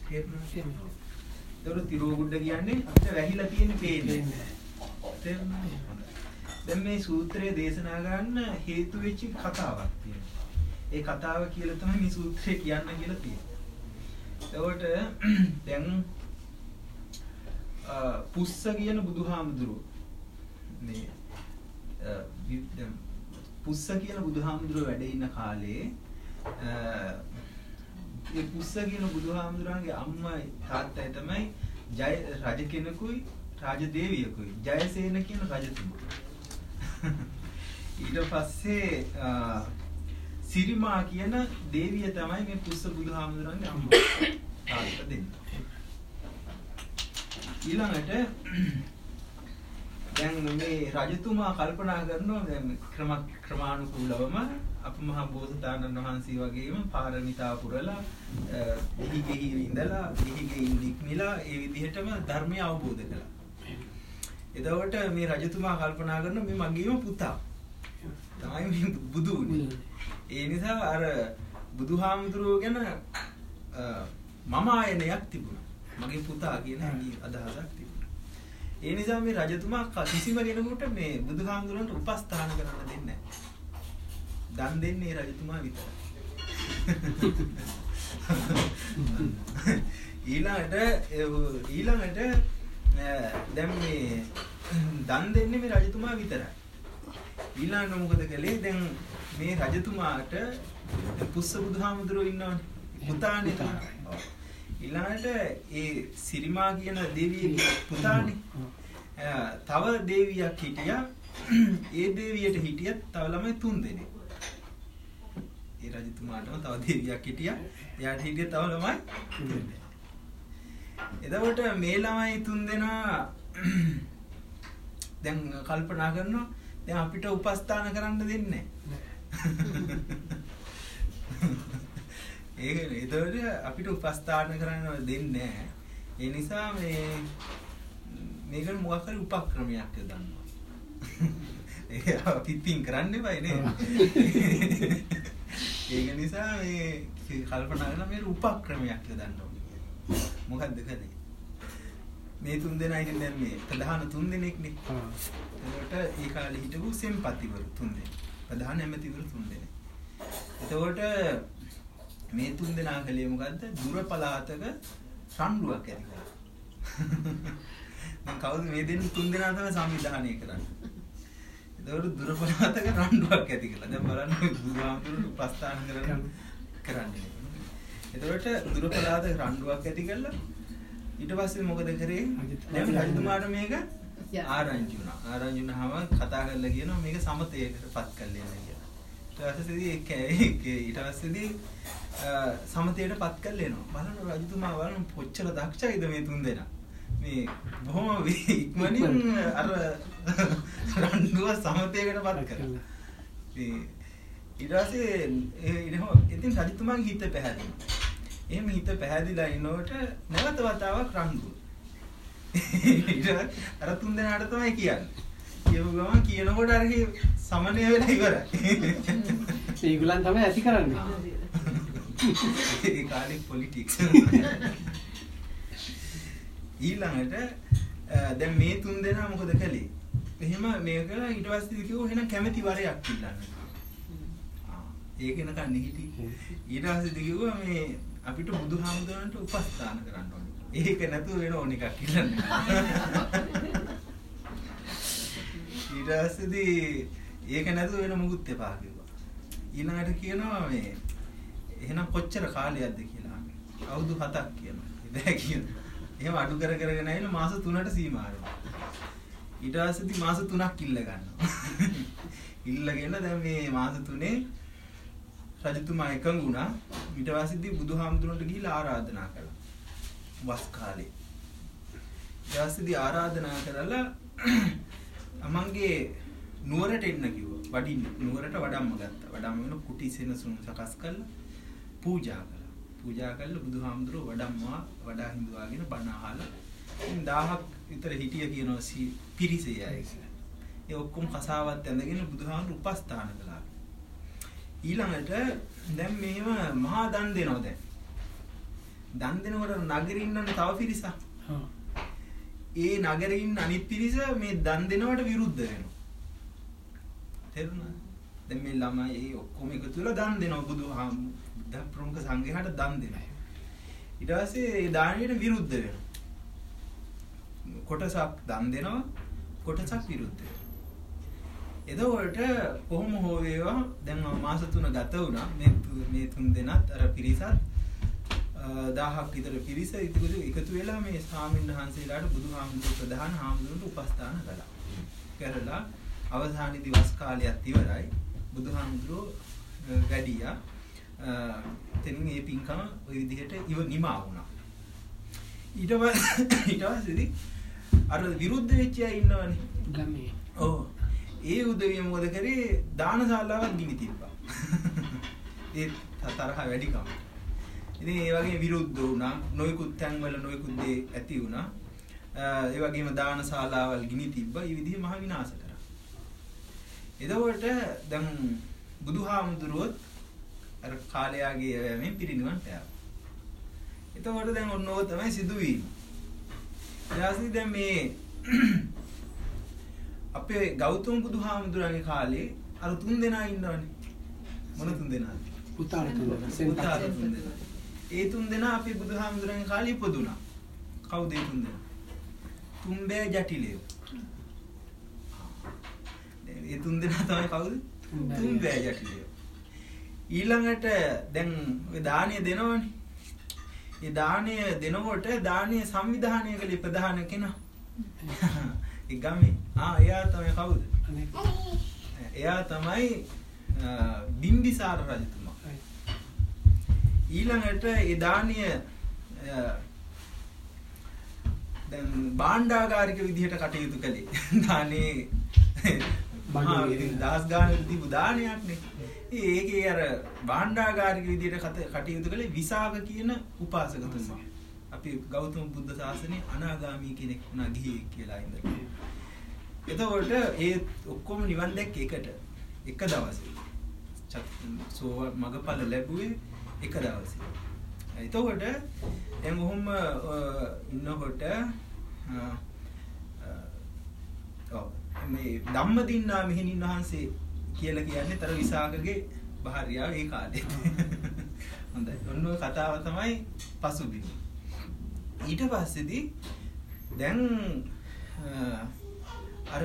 තේරුණා? ඒතකොට තිරෝගුඩ කියන්නේ අපිට වැහිලා තියෙන පේන්නේ. තේරුණාද? දැන් මේ සූත්‍රයේ දේශනා ගන්න හේතු වෙච්ච කතාවක් තියෙනවා. ඒ කතාව කියලා තමයි මේ සූත්‍රය කියන්න කියලා තියෙන්නේ. එතකොට දැන් පුස්ස කියන බුදුහාමුදුරුවෝ මේ පුස්ස කියන බුදුහාමුදුරුවෝ වැඩ ඉන්න කාලේ ඒ පුස්ස කියන බුදුහාමුදුරන්ගේ අම්මයි තාත්තයි තමයි ජය රජ කෙනෙකුයි රාජදේවියකුයි ජයසේන කියන රජතුමා. ඊට පස්සේ සිරිමා කියන දේවිය තමයි මේ පුස්ස බුදුහාමුදුරන්ගේ අම්මා තාත්තා දෙන්නේ. ඊළඟට දැන් මේ රජතුමා කල්පනා කරනවා දැන් ක්‍රමානුකූලවම අපමහා බෝසතාණන් වහන්සේ වගේම පාරමිතා පුරලා දිහිගෙහි ඉඳලා දිහිගෙහි නික්මිලා ඒ විදිහටම ධර්මය අවබෝධ කළා. එතකොට මේ රජතුමා කල්පනා කරනවා මේ මගේම පුතා තමයි මේ බුදු වුනේ. ඒ නිසා අර බුදුහාමුදුරුවෝ ගැන මම ආයනයක් තිබුණා. මගේ පුතා කියන අදහසක් තිබුණා. ඒ නිසා මේ රජතුමා කිසිම කෙනෙකුට මේ බුදුහාමුදුරන්ට උපස්ථාන කරන්න දෙන්නේ නැහැ. දන් දෙන්නේ රජතුමා විතරයි. ඊළඟට දැන් මේ දන් දෙන්නේ මේ රජතුමා විතරයි. ඊළඟට මොකද කළේ? දැන් මේ රජතුමාට පුස්ස බුදුහාමුදුරුවෝ ඉන්නවනේ. පුතානේ තමයි. ඊළඟට ඒ සිරිමා කියන දේවියගේ පුතානේ. තව දේවියක් හිටියා. ඒ දේවියට හිටියත් තව ළමයි 3 දෙනෙක්. ඒ රජතුමාටම තව දේවියක් හිටියා. එයාට හිටිය තව ළමයි 3 දෙනෙක්. එතකොට මේ ළමයි 3 දෙනා දැන් කල්පනා කරනවා දැන් අපිට උපස්ථාන කරන්න දෙන්නේ නැහැ. එතකොට අපිට උපස්ථාන කරන්න දෙන්නේ නැහැ. ඒ නිසා මේක මොකක් හරි උපක්‍රමයක් යොදන්නවා. අපි පින් කරන්න එපා නේ. ඒක නිසා මේ කල්පනා කරලා මේ උපක්‍රමයක් යොදන්න ඕනේ. මොකද්ද කලේ? මේ 3 දෙනා ඉතින් දැන් මේ ප්‍රධාන 3 දෙනෙක්නේ. එතකොට ඒ කාලේ හිටපු සෙන්පතිවරු 3 දෙනෙක්. ප්‍රධාන ඇමතිවරු 3 දෙනෙක්. එතකොට මේ 3 දෙනා කලේ මොකද්ද? දුර පළාතක රණ්ඩුවක් ඇති කරා. දැන් කවුද මේ දෙන්න 3 දෙනා තමයි සංවිධානය කරන්නේ. එතකොට දුර පළාතක රණ්ඩුවක් ඇති කළා. දැන් බලන්න බුදුහාමුදුරුවෝ උපස්ථාන කරන්නේ. එතකොට දුර පළාතක රණ්ඩුවක් ඇති කළා. ඊට පස්සේ මොකද කරේ? දැන් රජතුමාට මේක ආරංචි වුණා. ආරංචි වුණාම කතා කරලා කියනවා මේක සමතේකටපත් කරලා යන්න කියලා. ඊට පස්සේදී සමතේටපත් කරලා එනවා. බලන්න රජතුමා බලන්න කොච්චර දක්ෂයිද මේ 3 දෙනා. මේ බොහොම ඉක්මනින් අර රණ්ඩුව සමතේකටපත් කරලා. ඊට පස්සේ ඉතින් රජතුමාගේ හිත පැහැදුණා. එහෙම හිත පැහැදිලා ඉන්නකොට නැවත වතාවක් රණ්ඩුව. අර 3 දෙනාට තමයි කියන්නේ. කියපු ගමන් කියනකොට අර සමනය වෙලා ඉවරයි. ඒගොල්ලන් තමයි ඇති කරන්නේ. ඒ කාලේ පොලිටික්ස්. ඊළඟට දැන් මේ 3 දෙනා මොකද කළේ? එහෙම මේක ඊට පස්සේ කිව්වා එහෙනම් කැමැති වරයක් ඉල්ලන්න. ඒක නකන්නේ හිටි. ඊට පස්සේ කිව්වා මේ අපිට බුදුහාමුදුරන්ට උපස්ථාන කරන්න ඕනේ. ඒක නැතුව වෙන ඕන එකක් ඉල්ලන්න. ඊට පස්සේදී ඒක නැතුව වෙන මොකුත් එපා කිව්වා. ඊළඟට කියනවා මේ එහෙනම් කොච්චර කාලයක්ද කියලා. අවුරුදු 7ක් කියනවා. බෑ කියනවා. එහෙම අඩු කරගෙන ඇවිල්ලා මාස 3ට සීමා වෙනවා. ඊට පස්සේදී මාස 3ක් ඉල්ල ගන්නවා. ඉල්ලගෙන දැන් මේ මාස 3 රජතුමා එකඟ වුණා. ඊට පස්සේදී බුදුහාමුදුරන්ට ගිහිල්ලා ආරාධනා කළා. වස් කාලේ. ඊට පස්සේදී ආරාධනා කරලා අමංගේ නුවරට එන්න කිව්වා. වඩින්න නුවරට වඩම්ම ගත්තා. වඩම්ම වෙන කුටි සෙනසුන් සකස් කරලා පූජා කළා. පූජා කළා බුදුහාමුදුරුවෝ වඩම්මා වඩා හිඳුවාගෙන බණ අහලා 1000ක් විතර හිටිය කියනවා පිරිසේ අය. ඒ ඔක්කොම කසාවත් ඇඳගෙන බුදුහාමුදුරුවෝ උපස්ථාන කළා. ඊළඟට දැන් මේව මහා දන් දෙනවා දැන්. දන් දෙනකොට නගරේ ඉන්නනේ තව පිරිසක්. ඒ නගරේ ඉන්න අනිත් පිරිස මේ දන් දෙනවට විරුද්ධ වෙනවා. තේරුණාද? දැන් මේ ළමයි ඔක්කොම එකතු වෙලා දන් දෙනවා බුදුහාමුදුරුවෝ ප්‍රමුඛ සංඝයාට දන් දෙනවා. ඊට පස්සේ ඒ දානයට විරුද්ධ වෙනවා. කොටසක් දන් දෙනවා කොටසක් විරුද්ධ වෙනවා. එතකොට කොහොම හෝ වේවා දැන් මාස 3 ගත වුණා මේ 3 දෙනත් අර පිරිසත් 1000ක් විතර පිරිස එකතු වෙලා මේ ස්වාමීන් වහන්සේලාට බුදුහාමුදුරුවෝ ප්‍රධාන හාමුදුරුවන්ට උපස්ථාන කළා. කරලා අවසානයේදී වස් කාලයත් ඉවරයි. බුදුහාමුදුරුවෝ වැඩියා. එතනින් මේ පින්කම ওই විදිහට නිමා වුණා. ඊට පස්සේ අර විරුද්ධ වෙච්ච අය ඉන්නවනේ. ගමේ. ඔව්. ඒ උදවිය මොකද කරේ? දානශාලාවක් ගිනි තිබ්බා. ඒ තරහ වැඩිකම. ඉතින් ඒ වගේ විරුද්ධ වුණා. නොයෙකුත් තැන්වල නොයෙකුත් දේ ඇති වුණා. ඒ වගේම දානශාලාවල් ගිනි තිබ්බා. මේ විදිහ මහ විනාශ කරා. එතකොට දැන් බුදුහාමුදුරුවොත් අර කාලයාගේ යෑමෙන් පිරිනිවන් පෑවා. එතකොට දැන් ඔන්න ඕක තමයි සිදුවීම. ඊළඟට දැන් මේ අපේ ගෞතම බුදුහාමුදුරන්ගේ කාලේ අර 3 දෙනා ඉන්නවනේ. මොන 3 දෙනාද? පුතාල 3 දෙනා. ඒ 3 දෙනා අපේ බුදුහාමුදුරන්ගේ කාලේ ඉපදුනා. කවුද ඒ 3 දෙනා? තුම්බෑ ජටිලයෝ. ඒ 3 දෙනා තමයි කවුද? තුම්බෑ ජටිලයෝ. ඊළඟට දැන් ඔය දානය දෙනවනේ. ඒ දානය දෙනකොට දානය සංවිධානය කළේ ප්‍රධාන කෙනා. ඒ ගමේ එයා තමයි කවුද? එයා තමයි බිම්බිසාර රජතුමා. ඊළඟට ඒ දානය දැන් භාණ්ඩාගාරික විදිහට කටයුතු කළේ. දානේ ඉතින් දහස් ගානක තිබු දානයක්නේ. ඒකේ අර භාණ්ඩාගාරික විදිහට කටයුතු කළේ විසාක කියන උපාසකතුමා. අපි ගෞතම බුද්ධ ශාසනයේ අනාගාමී කෙනෙක් වුණා ගිහියෙක් කියලා ඉඳලා. එතකොට ඒ ඔක්කොම නිවන් දැක්ක එකට එක දවසේ. මගපල ලැබුවේ එක දවසේ. එතකොට දැන් ඔහොම ඉන්නකොට මේ ධම්මදින්නා මෙහෙණින් වහන්සේ කියලා කියන්නේ තර විසාකගේ භාර්යාව ඒ කාලේ. හොඳයි. ඔන්න ඔය කතාව තමයි පසුබිම. ඊට පස්සේදී දැන් අර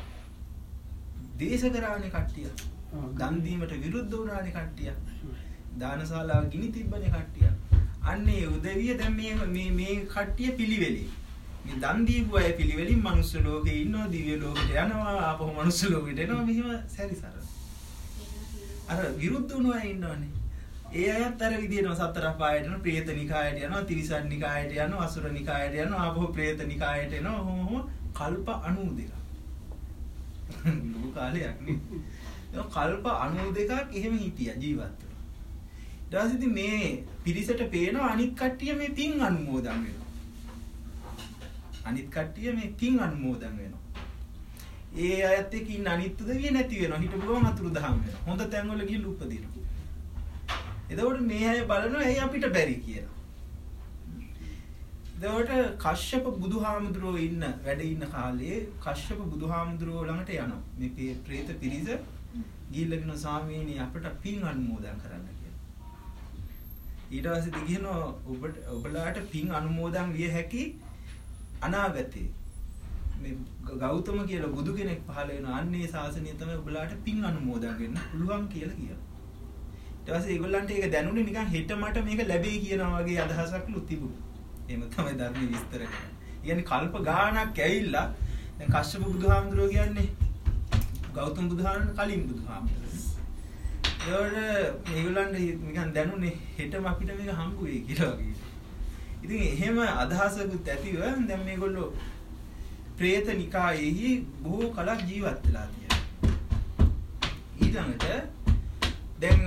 දේශකරාණේ කට්ටිය දන් දීමට විරුද්ධ වුණානේ කට්ටිය. දානශාලාව ගිනි තිබ්බනේ කට්ටිය. අන්නේ උදවිය දැන් මේ කට්ටිය පිළිවෙලේ. මේ දන් දීපු අය පිළිවෙලින් මනුස්ස ලෝකේ ඉන්නවා, දිව්‍ය ලෝකෙට යනවා, ආපහු මනුස්ස ලෝකෙට එනවා, මෙහිම සැරිසර. අර විරුද්ධ වුණු අය ඉන්නවනේ. ඒ අයත් අර විදිහටම සතර පායට යනවා, ප්‍රේත නිකායට යනවා, තිරිසන් නිකායට යනවා, අසුර නිකායට යනවා, ආපහු ප්‍රේත නිකායට එනවා, ඔහොම කල්ප 92ක්. ලොකු කාලයක් නේ. ඒක කල්ප 92ක් එහෙම හිටියා ජීවත් වෙලා. ඊට පස්සේ මේ පිරිසට පේනවා අනිත් කට්ටිය මේ පින් අනුමෝදන් වෙනවා. අනිත් කට්ටිය මේ පින් අනුමෝදන් වෙනවා. ඒ අයත් එක්ක ඉන්න අනිත් උදවිය නැති වෙනවා. හිටපු ගමන් අතුරුදහන් වෙනවා. හොඳ තැන්වල ගිහින් උපදිනවා. එතකොට මේ අය බලනවා ඇයි අපිට බැරි කියලා. එතකොට කශ්‍යප බුදුහාමුදුරුවෝ වැඩ ඉන්න කාලේ කශ්‍යප බුදුහාමුදුරුවෝ ළඟට යනවා. මේ ප්‍රේත පිරිස ගිහිල්ලා කියන ස්වාමීනි අපට පින් අනුමෝදන් කරන්න කියලා. ඊට පස්සේ දිගිනවා ඔබලාට පින් අනුමෝදන් විය හැකි අනාගතේ මේ ගෞතම කියලා බුදු කෙනෙක් පහළ වෙන අන්නේ ශාසනය තමයි ඔබලාට පින් අනුමෝදන් වෙන්න පුළුවන් කියලා කියනවා. ඊට පස්සේ ඒගොල්ලන්ට ඒක දැනුනේ නිකන් හෙට මට මේක ලැබෙයි කියනවා වගේ අදහසක්ලු තිබුණා. එහෙම තමයි ධර්මයේ විස්තර කරන්නේ. කියන්නේ කල්ප ගාණක් ඇවිල්ලා දැන් කශ්‍යප බුදුහාමුදුරුවෝ කියන්නේ ගෞතම බුදුහාමුදුරුවෝ කලින් බුදුහාමුදුරුවෝ. ඒවල මේගොල්ලන්ට නිකන් දැනුනේ හෙටම අපිට මේක හම්බ වෙයි කියලා වගේ. ඉතින් එහෙම අදහසකුත් ඇතිව දැන් මේගොල්ලෝ ප්‍රේත නිකායේහි බොහෝ කලක් ජීවත් වෙලා තියෙනවා. ඊළඟට දැන්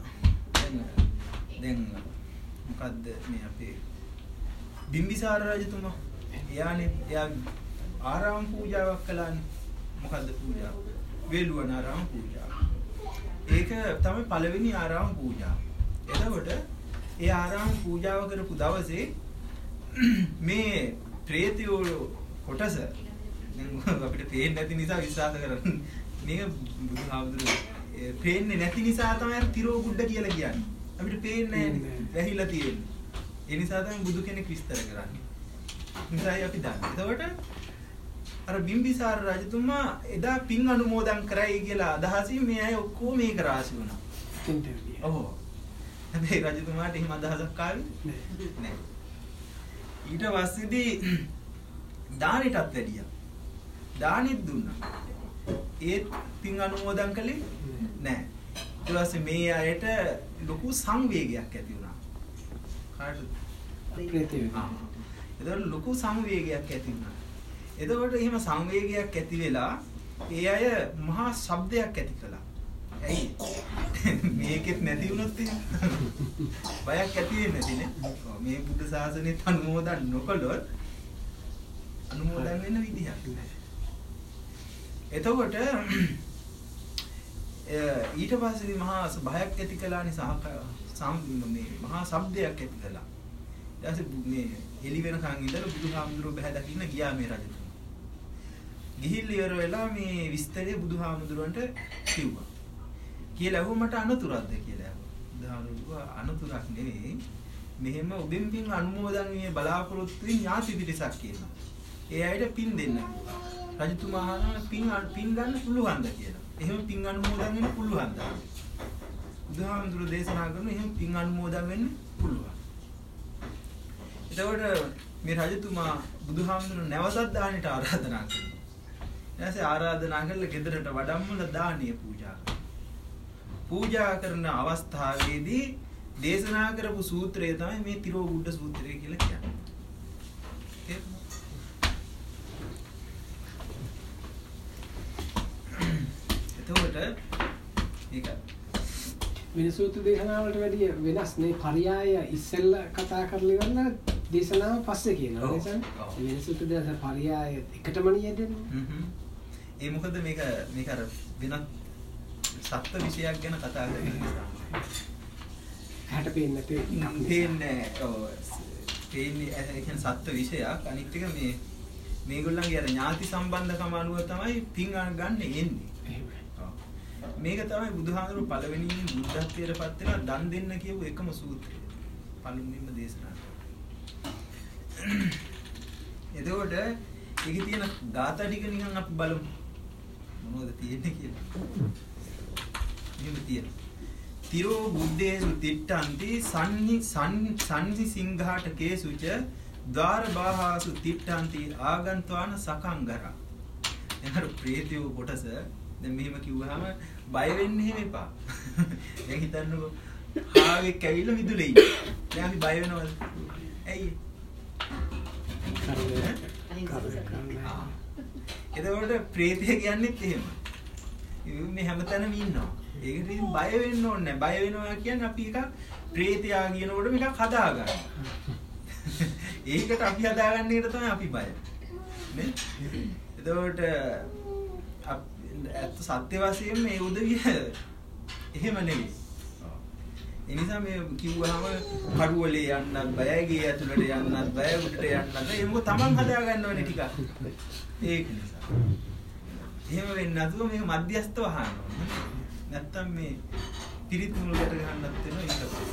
මොකද්ද මේ අපේ බිම්බිසාර රජතුමා එයා ආරාම පූජාවක් කළානේ. මොකද්ද පූජාව? වේළුවන ආරාම පූජාව. ඒක තමයි පළවෙනි ආරාම පූජාව. එතකොට ඒ ආරාම පූජාව කරපු දවසේ මේ ප්‍රේතයෝ කොටස දැන් අපිට පේන්නේ නැති නිසා විශ්වාස කරන්නේ මේක බුදුහාමුදුරුවෝ පේන්නේ නැති නිසා තමයි තිරෝ බුද්ධ කියලා කියන්නේ. අපිට පේන්නේ නැහැ වැහිලා තියෙන්නේ. ඒ නිසා තමයි බුදු කෙනෙක් විස්තර කරන්නේ. නිසායි අපි දන්නේ. එතකොට අර බිම්බිසාර රජතුමා එදා පින් අනුමෝදන් කරයි කියලා අදහසින් මේ අය ඔක්කොම මේක රාශි වුණා. ඔව්. හැබැයි රජතුමාට එහෙම අදහසක් ආවේ නැහැ. ඊට පස්සේදී දානෙටත් වැඩියා. දානෙත් දුන්නා. ඒත් පින් අනුමෝදන් කළේ නැහැ. ඊට පස්සේ මේ අයට ලොකු සංවේගයක් ඇති වුණා. කාටද? ප්‍රේතයෝ. එතකොට ලොකු සංවේගයක් ඇති වුණා. එතකොට එහෙම සංවේගයක් ඇති වෙලා ඒ අය මහා ශබ්දයක් ඇති කළා. ඇයි? මේකෙත් නැති වුණොත් එහෙම බයක් ඇති වෙන්නේ නැතිනේ. මේ බුද්ධ ශාසනයත් අනුමෝදන් නොකළොත් අනුමෝදන් වෙන්න විදිහක් නැහැ. එතකොට ඊට පස්සේ මහා භයක් ඇති කළා නිසා මේ මහා ශබ්දයක් ඇති කළා. ඊට පස්සේ මේ එළි වෙනකන් ඉඳලා බුදුහාමුදුරුවෝ බහැ දකින්න ගියා මේ රජතුමා. ගිහිල්ලා ඉවර වෙලා මේ විස්තරය බුදුහාමුදුරුවන්ට කිව්වා. කියලා මට අනතුරක්ද කියලා. බුදුහාමුදුරුවෝ අනතුරක් නෙවෙයි. මෙහෙම ඔබෙන් පින් අනුමෝදන් වීමේ බලාපොරොත්තු වෙන ඥාති පිරිසක් කියනවා. ඒ අයට පින් දෙන්න. රජතුමා අහනවා පින් ගන්න පුළුවන්ද කියලා. එහෙම පින් අනුමෝදන් වෙන්න පුළුවන්ද? බුදුහාමුදුරුවෝ දේශනා කරන එහෙම පින් අනුමෝදන් වෙන්න පුළුවන්. එතකොට මේ රජතුමා බුදුහාමුදුරුවෝ නැවතත් දානෙට ආරාධනා කළා. ඊට ආරාධනා කරලා ගෙදරට වඩම්මලා දානිය පූජා කළා. පූජා කරන අවස්ථාවේදී දේශනා කරපු සූත්‍රය තමයි මේ තිරෝ බුද්ධ සූත්‍රය කියලා කියන්නේ. එතකොට මේක වෙන සූත්‍ර දේශනාවලට වැඩිය වෙනස් නේ. පරියාය ඉස්සෙල්ලා කතා කරලා ඉවරලා දේශනාව පස්සේ කියනවා. වෙන සූත්‍ර දේශන පරියාය එකටම නියදෙන්නේ. ඒ මොකද මේක අර වෙනත් සත්ත්ව විශයක් ගැන කතා කරන නිසා. හැට පේන්නේ පේන්නේ ඒ කියන්නේ සත්ත්ව විශයක්. අනිත් එක මේගොල්ලන්ගේ අර ඥාති සම්බන්ධකම අනුව තමයි පින් ගන්න එන්නේ. මේක තමයි බුදුහාමුදුරුවෝ පළවෙනි බුද්ධත්වයට පත් වෙලා දන් දෙන්න කියපු එකම සූත්‍රය. පළමුවෙනිම දේශනා. එතකොට ඒකේ තියෙන ධාතා ටික නිකන් අපි බලමු. මොනවද තියෙන්නේ කියලා. මෙහෙම තියෙනවා. තිරෝ බුද්දේසු තිට්ඨන්ති සන්හි සිංහාට කේසුච ද්වාර බාහාසු තිට්ඨන්ති ආගන්තුවාන සකංගරා. එහර ප්‍රේතයෝ කොටස දැන් මෙහෙම කිව්වහම බය වෙන්න එහෙම එපා. දැන් හිතන්නකෝ හාවෙක් ඇවිල්ලා මිදුලේ ඉන්නේ. දැන් අපි බය වෙනවද? ඇයි? එතකොට ප්‍රේතය කියන්නේත් එහෙමයි. මේ හැමතැනම ඉන්නවා. ඒකට ඉතින් බය වෙන්න ඕනේ නැහැ. බය වෙනවා කියන්නේ අපි එකක් ප්‍රේතයා කියනකොට මේක හදා ගන්න. ඒකට අපි හදාගන්න එකට තමයි අපි බය. නේ? එතකොට ඇත්ත සත්‍ය වශයෙන් මේ උදවිය එහෙම නෙවෙයි. ඒ නිසා මේ කිව්වහම කඩුවලේ යන්නත් බයයි, ගේ ඇතුළට යන්නත් බය, උඩට යන්නත් බය. ඒක තමන් හදාගන්න ඕනේ ටිකක්. ඒක නිසා. එහෙම වෙන්නේ නැතුව මේක මධ්‍යස්ථව අහන්න ඕනේ. නැත්තම් මේ පිරිත් මුලකට ගන්නත් වෙනවා ඊට පස්සේ.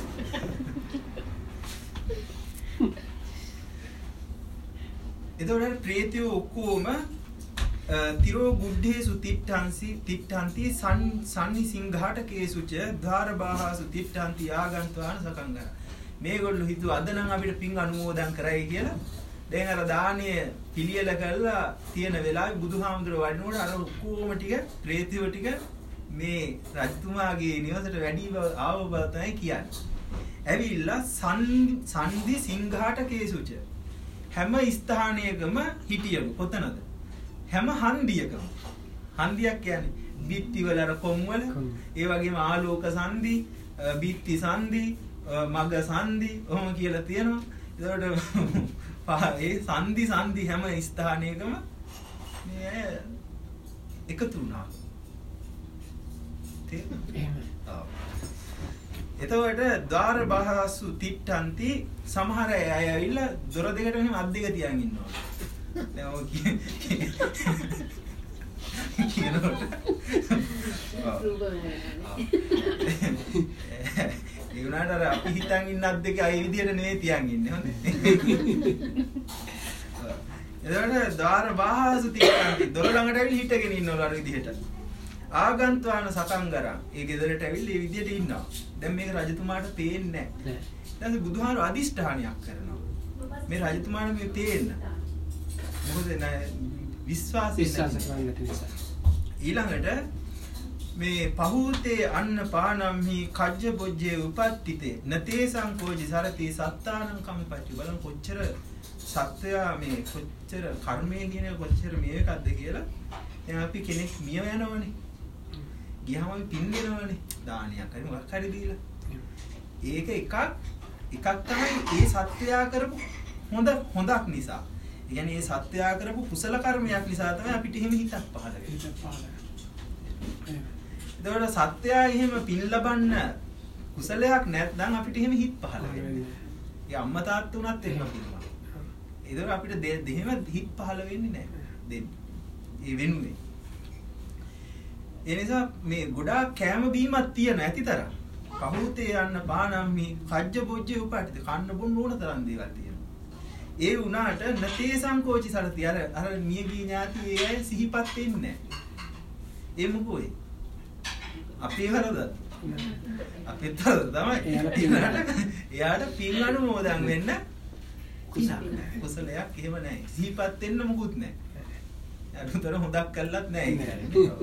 එතකොට ප්‍රේතයෝ ඔක්කොම තිරෝ බුද්ධේසු තිට්ඨන්ති සන්නි සිංහාට කේසුච ධාර බාහාසු තිට්ඨන්ති ආගන්තුවාන සකංගර. මේගොල්ලෝ හිතුවා අද නම් අපිට පින් අනුමෝදන් කරයි කියලා. දැන් අර දානීය පිළියෙල කරලා තියෙන වෙලාවේ බුදුහාමුදුරුවෝ වඩිනකොට අර ඔක්කොම ටික ප්‍රේතයෝ ටික මේ රජතුමාගේ නිවසට වැඩි ආව බව තමයි කියන්නේ. ඇවිල්ලා සන්දි සිංහාට කේසුච හැම ස්ථානයකම හිටියලු. කොතනද? හැම හන්දියකම. හන්දියක් කියන්නේ බිත්ති වල අර කොම් වල, ඒ වගේම ආලෝක සංදි, බිත්ති සංදි, මග සංදි ඔහොම කියලා තියෙනවා. ඒකට ඒ සංදි හැම ස්ථානයකම මේ එකතු වුණා. තේරුණාද? එතකොට ද්වාර බහසු තිට්ඨන්ති සමහර අය ඇවිල්ලා දොර දෙකට මෙහෙම අත් දෙක තියන් ඉන්නවා. දැන් ඔය කියනකොට ඒ උනාට අර අපි හිතන් ඉන්න අත් දෙක අය විදියට නෙවෙයි තියන් ඉන්නේ හොඳේ. එතකොට ද්වාර බහසු තිට්ඨන්ති දොර ළඟට ඇවිල්ලා හිටගෙන ඉන්නවලු අර විදියට. ආගන්තුවාන සතංගරං ඒ ගෙදරට ඇවිල්ලා මේ විදියට ඉන්නවා. දැන් මේක රජතුමාට පේන්නේ නැහැ. ඊට බුදුහාර අදිෂ්ඨානයක් කරනවා. මේ රජතුමාට මේ පේන්න. මොකද විශ්වාස කරන්නට නිසා. ඊළඟට මේ පහූතේ අන්න පානම්හි කජ්ජ බොජ්ජේ උපත්තිතේ නතේ සංකෝජි සරති සත්තානං කම්පච්චි බලන් කොච්චර සත්‍යයා මේ කොච්චර කර්මයේ කියන කොච්චර මේකක්ද කියලා. දැන් අපි කෙනෙක් මිය යනවනේ. ගියාම අපි පින් දෙනවනේ. දානයක් හරි මොකක් හරි දීලා. ඒක එකක් තමයි ඒ සත්‍යයා කරපු හොඳක් නිසා. ඒ කියන්නේ ඒ සත්‍යයා කරපු කුසල කර්මයක් නිසා තමයි අපිට එහෙම හිතක් පහළ වෙන්නේ. ඒතකොට සත්‍යයා එහෙම පින් ලබන්න කුසලයක් නැත්නම් අපිට එහෙම හිත පහළ වෙන්නේ. ඒ අම්මා තාත්තා උනත් එහෙම පින්නවා. ඒතකොට අපිට දෙහෙම හිත පහළ වෙන්නේ නැහැ. දෙන්නේ. ඒ වෙනුවේ. ඒ නිසා මේ ගොඩාක් කෑම බීමක් තියෙන ඇතිතරම්. පහූතේ යන්න පානම්මි කජ්ජ බොජ්ජේ උපාටිත කන්න බොන්න ඕන තරම් දේවල් තියෙනවා. ඒ වුණාට නතේ සංකෝචි සරති අර මියගිය ඥාති ඒ අය සිහිපත් වෙන්නේ නැහැ. ඒ මොකෝයි? අපේ වරද? අපේ තර තමයි. එයාට පින් අනුමෝදන් වෙන්න කුසලයක් එහෙම නැහැ. සිහිපත් වෙන්න මොකුත් නැහැ. අනුතර හොදක් කළත් නැහැ.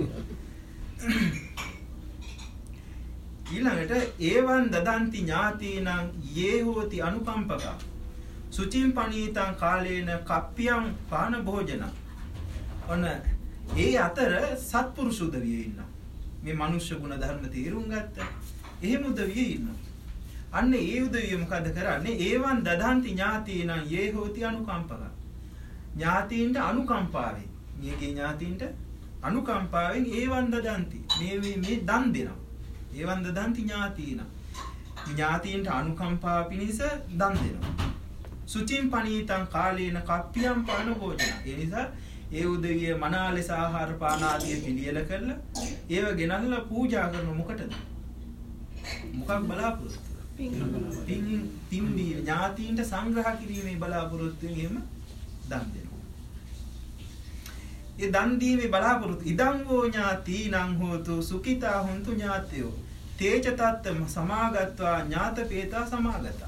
ඊළඟට ඒවන් දදන්ති ඥාතීනං යේ හෝති අනුකම්පක සුචින් පනීතං කාලේන කප්පියං පාන භෝජන ඔන්න ඒ අතර සත්පුරුෂ උදවිය ඉන්නවා මේ මනුෂ්‍ය ගුණ ධර්ම තේරුම් ගත්ත එහෙම උදවිය ඉන්නවා අන්න ඒ උදවිය මොකද කරන්නේ ඒවන් දදන්ති ඥාතීනං යේ හෝති අනුකම්පක ඥාතීන්ට අනුකම්පාවෙන් මේකේ ඥාතීන්ට අනුකම්පාවෙන් ඒවන් දදන්ති මේ දන් දෙනවා ඒවන් දදන්ති ඥාතීන්ට අනුකම්පාව පිණිස දන් දෙනවා සුචින් පනීතං කාලේන කප්පියම් පාන භෝජන ඒ නිසා ඒ උදවිය මනා ලෙස ආහාර පාන ආදී පිළියෙල කරලා ඒව ගෙනල්ලා පූජා කරන මොකටද මොකක් බලාපොරොත්තු පින් ඥාතීන්ට සංග්‍රහ කිරීමේ බලාපොරොත්තුෙන් එහෙම දන් දෙනවා ඒ දන් දීමේ බලාපොරොත්තු ඉදං වූ ඥාතීනං හෝතු සුඛිතා හොන්තු ඥාතයෝ තේච තත්ත සමාගත්වා ඥාතපේතා සමාගතා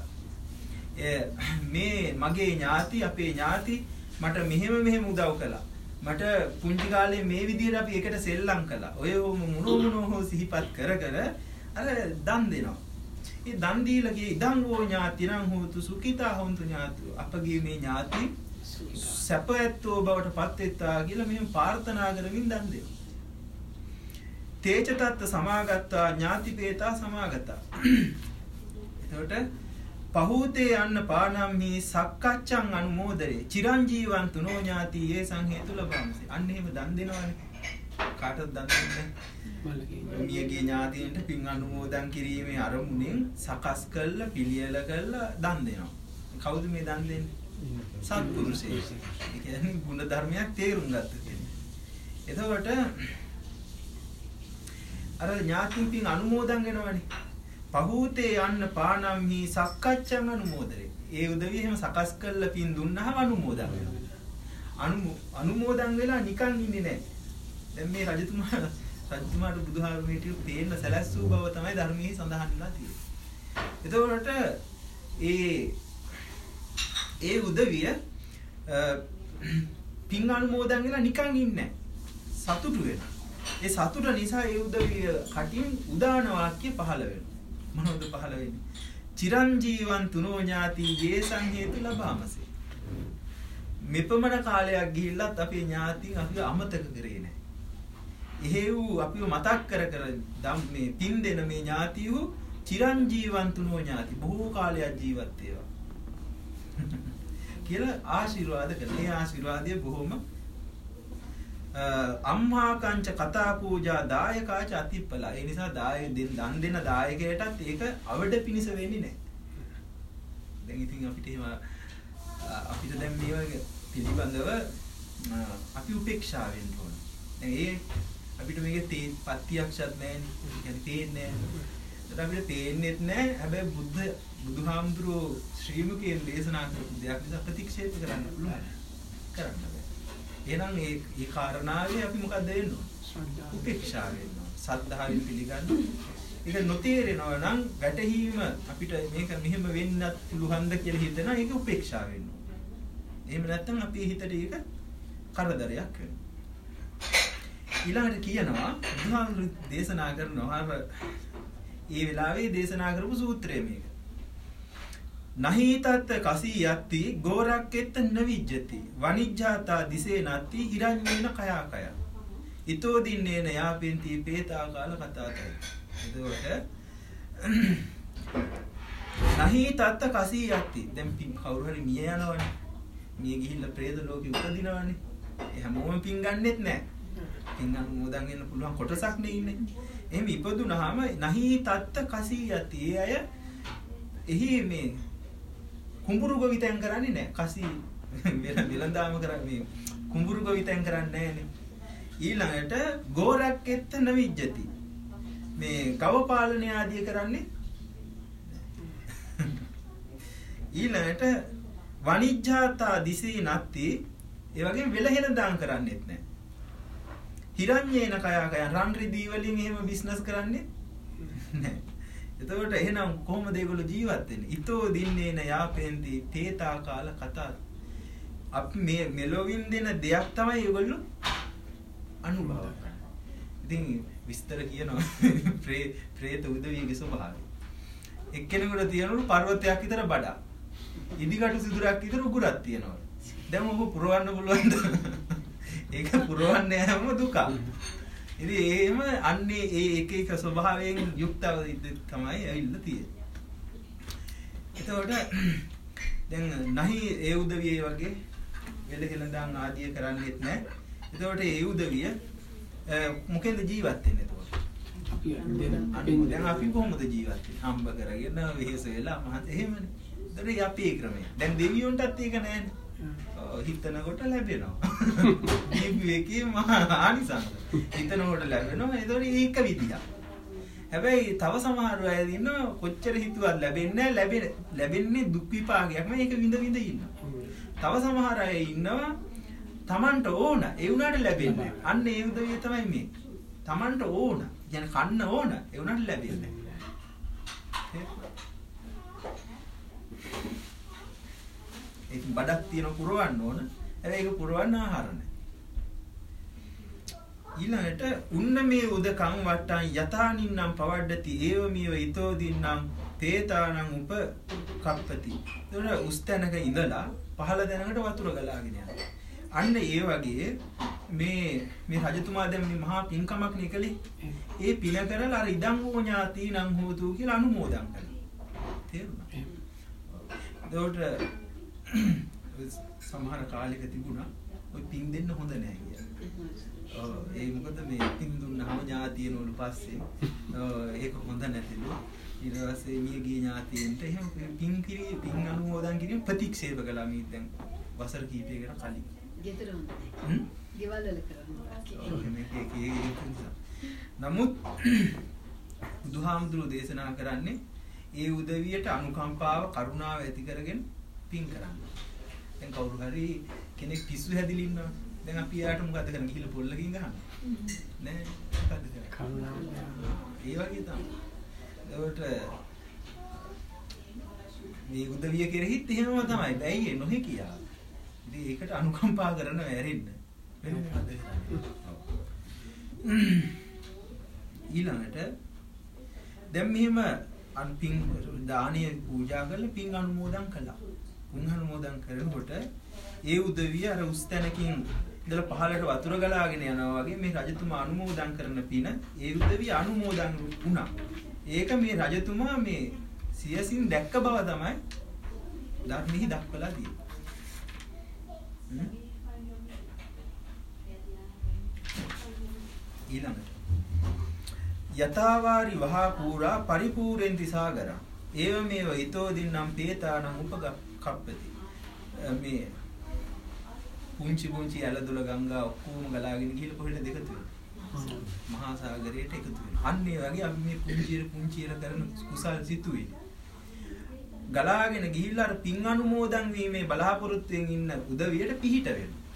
මේ මගේ ඥාති අපේ ඥාති මට මෙහෙම උදව් කළා මට පුංචි කාලේ මේ විදිහට අපි එකට සෙල්ලම් කළා ඔය මොනෝ හෝ සිහිපත් කර අර දන් දෙනවා ඒ දන් දීලා කිය ඉදං වූ ඥාතිනං හෝතු සුඛිතා හොන්තු ඥාතයෝ අපගේ මේ ඥාති සැපයත්ෝ බවට පත් වෙත්තා කියලා මෙහෙම ප්‍රාර්ථනා කරමින් දන් දෙනවා. තේච තත්ත සමාගත්තා ඥාතිපේතා සමාගතා. එතකොට පහූතේ යන්න පානම්හි සක්කච්ඡං අනුමෝදරේ චිරංජීවන් තුනෝ ඥාති ඒ සංහේතු ලබාමසි. අන්න එහෙම දන් දෙනවනේ. කාටද දන් දෙන්නේ? මියගේ ඥාතීන්ට පින් අනුමෝදන් කිරීමේ අරමුණෙන් සකස් කළා පිළියෙල කළා දන් දෙනවා. කවුද මේ දන් දෙන්නේ? සත්පුරුෂයෙක්. ඒ කියන්නේ ගුණ ධර්මයක් තේරුම් ගත්ත කෙනෙක්. එතකොට අර ඥාතින් පින් අනුමෝදන් වෙනවනේ. පහූතේ යන්න පානම්හි සක්කච්ඡං අනුමෝදරේ. ඒ උදවිය එහෙම සකස් කරලා පින් දුන්නාම අනුමෝදන් වෙනවා. අනුමෝදන් වෙලා නිකන් ඉන්නේ නැහැ. දැන් මේ රජතුමාට බුදුහාමුදුරුවෝ හිටියු පේන්න සැලැස්සූ බව තමයි ධර්මයේ සඳහන් වෙලා තියෙන්නේ. එතකොට ඒ උදවිය පින් අනුමෝදන් වෙලා නිකන් ඉන්නේ සතුටු වෙනවා. ඒ සතුට නිසා ඒ උදවිය කටින් උදාන වාක්‍ය පහළ වෙනවා. මොනවද පහළ වෙන්නේ? චිරංජීවන් තුනෝ ඥාති යේ සංහේතු ලබාමසේ. මෙපමණ කාලයක් ගිහිල්ලත් අපේ ඥාතින් අපිව අමතක කරේ නැහැ. එහෙව් අපිව මතක් කර මේ පින් දෙන මේ ඥාතියෝ චිරංජීවන් තුනෝ ඥාති බොහෝ කාලයක් ජීවත් වේවා. කියලා ආශිර්වාද කළා. ඒ ආශිර්වාදය බොහොම අම්හා කංච කතා පූජා දායකාච අතිප්පලා. ඒ නිසා දන් දෙන දායකයටත් ඒක අවඩ පිනිස වෙන්නේ නැහැ. දැන් ඉතින් අපිට දැන් මේ වගේ පිළිබඳව අපි උපේක්ෂා වෙන්න ඕන. දැන් අපිට මේකේ පත්‍යක්ෂත් නැහැනේ. يعني තේන්නේ නැහැ. ඒත් අපිට තේන්නේත් නැහැ. හැබැයි බුදුහාමුදුරුවෝ ශ්‍රීමුකයෙන් දේශනා කරපු දෙයක් නිසා ප්‍රතික්ෂේප කරන්න පුළුවන්. කරන්න බෑ. එහෙනම් මේ කාරණාවේ අපි මොකද වෙන්න ඕන? උපේක්ෂා වෙන්න ඕන. සද්ධාවෙන් පිළිගන්න. ඒක නොතේරෙනවා නම් වැටහීම අපිට මේක මෙහෙම වෙන්නත් පුළුවන්ද කියලා හිතනවා. ඒක උපේක්ෂා වෙන්න ඕන. එහෙම නැත්නම් අපේ හිතට ඒක කරදරයක් වෙනවා. ඊළඟට කියනවා බුදුහාමුදුරුවෝ දේශනා කරනවා ඒ වෙලාවේ දේශනා කරපු සූත්‍රය මේක. නහීතත් කසී යත්ති ගෝරක්කෙත්ත නවිජ්ජති වනිජ්ජාතා දිසේ නත්ති හිරඤ්ඤේන කයාකය ඊතෝ දින්නේන යාපෙන්ති පේතා කාල කතාතයි. එතකොට නහීතත් කසී යත්ති දැන් කවුරු හරි මිය යනවනේ. මිය ගිහිල්ලා പ്രേත ලෝකෙ උපදිනවනේ. ඒ හැමෝම පින් ගන්නෙත් නැහැ. පින් අනුමෝදන් වෙන්න පුළුවන් කොටසක් නේ ඉන්නේ. එහෙම ඉපදුනහම නහීතත් කසී යත්ති. ඒ අය එහි මේ කුඹුරු ගොවිතැන් කරන්නේ නැහැ. කසී වෙලඳාම කරන්නේ කුඹුරු ගොවිතැන් කරන්නේ නැහැනේ. ඊළඟට ගෝරක්කෙත්ත නවිජ්ජති. මේ ගව පාලනය ආදිය කරන්නේ. ඊළඟට වනිජ්ජාතා දිසී නැත්ති ඒ වගේ වෙලහෙන දාන් කරන්නේත් නැහැ. හිරඤ්ඤේන කයාකය රන් රිදී වලින් එහෙම බිස්නස් කරන්නේ නැහැ. එතකොට එහෙනම් කොහොමද ඒගොල්ලෝ ජීවත් වෙන්නේ? ඊතෝ දින්නේන යාපෙන්ති තේතා කාල කතා. අපි මේ මෙලොවින් දෙන දෙයක් තමයි ඒගොල්ලෝ අනුභව කරන්නේ. ඉතින් විස්තර කියනවා ප්‍රේත උදවියගේ ස්වභාවය. එක්කෙනෙකුට තියෙනවලු පර්වතයක් විතර බඩක්. ඉදිකටු සිදුරක් විතර උගුරක් තියෙනවා. දැන් ඔබ පුරවන්න පුළුවන්ද? ඒක පුරවන්නේ හැම දුකක්. ඉතින් එහෙම අන්නේ ඒ එක ස්වභාවයෙන් යුක්තව තමයි ඇවිල්ලා තියෙන්නේ. එතකොට දැන් නැහි ඒ උදවිය වගේ වෙලහෙලඳන් ආදිය කරන්නේත් නැහැ. එතකොට ඒ උදවිය මොකෙන්ද ජීවත් වෙන්නේ එතකොට? දැන් අපි කොහොමද ජීවත් වෙන්නේ? හම්බ කරගෙන වෙහෙස වෙලා මහත් එහෙමනේ. ඒතර යපේ ක්‍රමය. දැන් දෙවියොන්ටත් ඒක නැහැනේ. හිතනකොට ලැබෙනවා. මේකේ මහා ආනිසංස. හිතනකොට ලැබෙනවා. ඒක විදියක්. හැබැයි තව සමහර අය ඉන්නවා කොච්චර හිතුවත් ලැබෙන්නේ නැහැ. ලැබෙන්නේ දුක් විපාකයක්ම ඒක විඳ ඉන්නවා. තව සමහර අය ඉන්නවා Tamanට ඕන ඒ උනාට ලැබෙන්නේ. අන්න ඒ උදවිය තමයි මේ. Tamanට ඕන. يعني කන්න ඕන ඒ උනාට ලැබෙන්නේ. ඒක බඩක් තියෙන පුරවන්න ඕන. හැබැයි ඒක පුරවන්න ආහාර නැහැ. ඊළඟට උන්න මේ උදකං වට්ටං යතානින්නම් පවඩ්ඩති ඒව මේව ඊතෝ දින්නම් තේතානං උප කප්පති. ඒතර උස්තැනක ඉඳලා පහළ දැනකට වතුර ගලාගෙන යනවා. අන්න ඒ වගේ මේ රජතුමා දැන් මේ මහා පින්කමක් නිකලේ. ඒ පින කරලා අර ඉදං හෝ ඥාතිනං හෝතු කියලා අනුමෝදන් කරනවා. තේරුණා? ඒකට සමහර කාලෙක තිබුණා ඔය පින් දෙන්න හොඳ නැහැ කියලා. ඒ මොකද මේ පින් දුන්නාම ඥාතියන වල පස්සේ ඒක හොඳ නැතිලු. ඊට පස්සේ මියගිය ඥාතියන්ට එහෙම පින් අනුමෝදන් කිරීම ප්‍රතික්ෂේප කළා මේ දැන් වසර කිහිපයකට කලින්. ගෙදර හොඳයි. ගෙවල් වල කරනවා. නමුත් බුදුහාමුදුරුවෝ දේශනා කරන්නේ ඒ උදවියට අනුකම්පාව කරුණාව ඇති කරගෙන පින් කරන්න. දැන් කවුරු හරි කෙනෙක් පිස්සු හැදිලා ඉන්නවා. දැන් අපි යාට මොකද කරන්නේ? ගිහලා පොල්ලකින් ගහනවා. නෑ මොකද කරන්නේ? කරුණාව. ඒ වගේ තමයි. ඒකට මේ උදවිය කෙරෙහිත් එහෙමම තමයි. බැයි නොහැකියා. ඉතින් ඒකට අනුකම්පා කරන වැරෙන්න. වෙන මොකද? ඊළඟට දැන් මෙහෙම අන්පින් දානීය පූජා කරලා පින් අනුමෝදන් කළා. පින් අනුමෝදන් කරනකොට ඒ උදවිය අර උස්තැනකින් ඉඳලා පහළට වතුර ගලාගෙන යනවා වගේ මේ රජතුමා අනුමෝදන් කරන පින ඒ උදවිය අනුමෝදන් වුණා. ඒක මේ රජතුමා මේ සියසින් දැක්ක බව තමයි ධර්මෙහි දක්වලා තියෙන්නේ. ඊළඟට යතාවාරි වහා පූරා පරිපූර්ෙන්ති සාගරං ඒවමේව ඊතෝ දින්නම් පේතානම් උපකප්පති මේ පුංචි ඇලදොල ගංගා ඔක්කොම ගලාගෙන ගිහලා කොහෙටද එකතු වෙන්නේ මහා සාගරයට එකතු වෙනවා අන්න ඒ වගේ අපි මේ පුංචි කරන කුසල් සිතුවේ ගලාගෙන ගිහිල්ලා අර පින් අනුමෝදන් වීමේ බලාපොරොත්තුෙන් ඉන්න උදවියට පිහිට